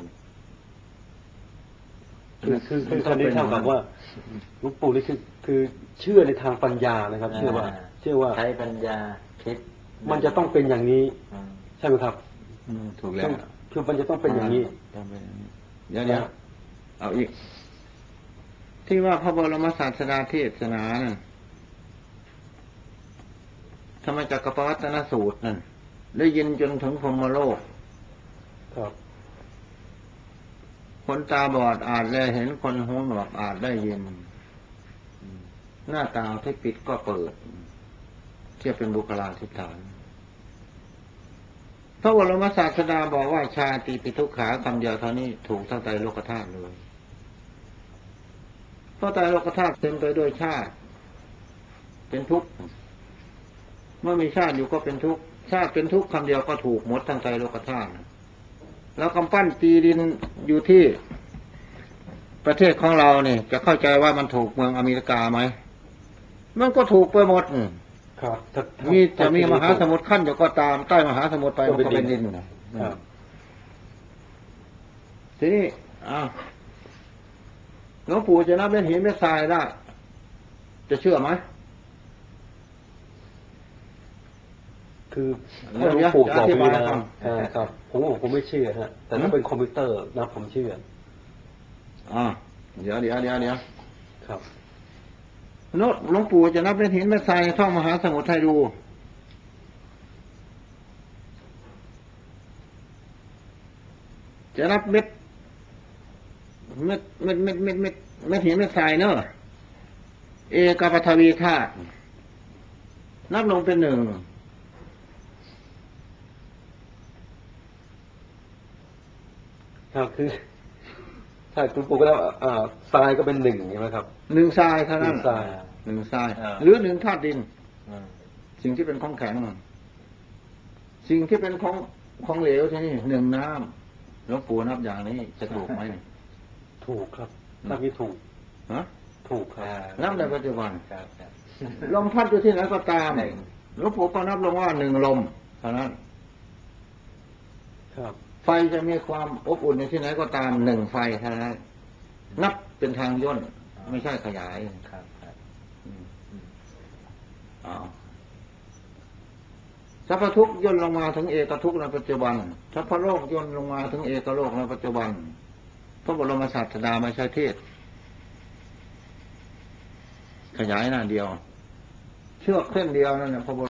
คือท่านนี้เท่ากับว่าหลวงปู่นี่คือเชื่อในทางปัญญานะครับเชื่อว่าใช้ปัญญาคิดมันจะต้องเป็นอย่างนี้ใช่ไหมครับถูกแล้วคือมันจะต้องเป็นอย่างนี้เดี๋ยวเอาอีกที่ว่าพระบรมศาสดาเทศนานั่นธรรมจักรปวัตตนสูตรนั่นได้ยินจนถึงพรหมโลกครับคนตาบอดอาจได้เห็นคนหูหนวกอาจได้ยินหน้าต่างที่ปิดก็เปิดเทียบเป็นบุคลาธิฐานพระบรมศาสดาบอกว่าชาติปิทุกขาคำเดียวเท่านี้ถูกทั้งไตรโลกธาตุเลยเพราะไตรโลกธาตุเต็มไปด้วยชาติเป็นทุกข์เมื่อมีชาติอยู่ก็เป็นทุกข์ชาติเป็นทุกข์คำเดียวก็ถูกหมดทั้งไตรโลกธาตุแล้วกำปั้นตีดินอยู่ที่ประเทศของเราเนี่ยจะเข้าใจว่ามันถูกเมืองอเมริกาไหมมันก็ถูกไปหมดครับจะมีมหาสมุทรขั้นอยู่ก็ตามใต้มหาสมุทรไปมันก็เป็นดินทีนี้หลวงปู่จะนับเป็นหินเป็นทรายได้จะเชื่อไหมคือถ้าหลวงปู่บอกอย่างนี้นะครับผมไม่เชื่อฮะแต่ถ้าเป็นคอมพิวเตอร์นะผมเชื่อเดี๋ยวครับโน้ตหลวงปู่จะนับเป็นหินเป็นทรายท่องมหาสมุทรให้ดูจะนับเม็ดหินเม็ดทรายเนอะเอกปฐวีธาตุนับลงเป็น1 ครับคือถ้าคุณปู่ก็แล้วทรายก็เป็น1ใช่ไหมครับ 1ทรายเท่านั้น1ทรายหรือ1ธาตุดินสิ่งที่เป็นของแข็งสิ่งที่เป็นของเหลวที่นี่1น้ำหลวงปู่นับอย่างนี้จะถูกไหมถูกครับนับนี้ถูกถูกครับนับในปัจจุบันลมพัดอยู่ที่ไหนก็ตามหลวงปู่ก็นับลงว่า1ลมเท่านั้นครับไฟจะมีความอบอุ่นในที่ไหนก็ตาม1ไฟเท่านั้นนับเป็นทางย่นไม่ใช่ขยายครับสัพพทุกข์ย่นลงมาถึงเอกทุกข์ในปัจจุบันสัพพโลกย่นลงมาถึงเอกโลกในปัจจุบันพระบรมศาสดาไม่ใช่เทศขยายหน้าเดียวเชือกเส้นเดียวนั่นแหละพระ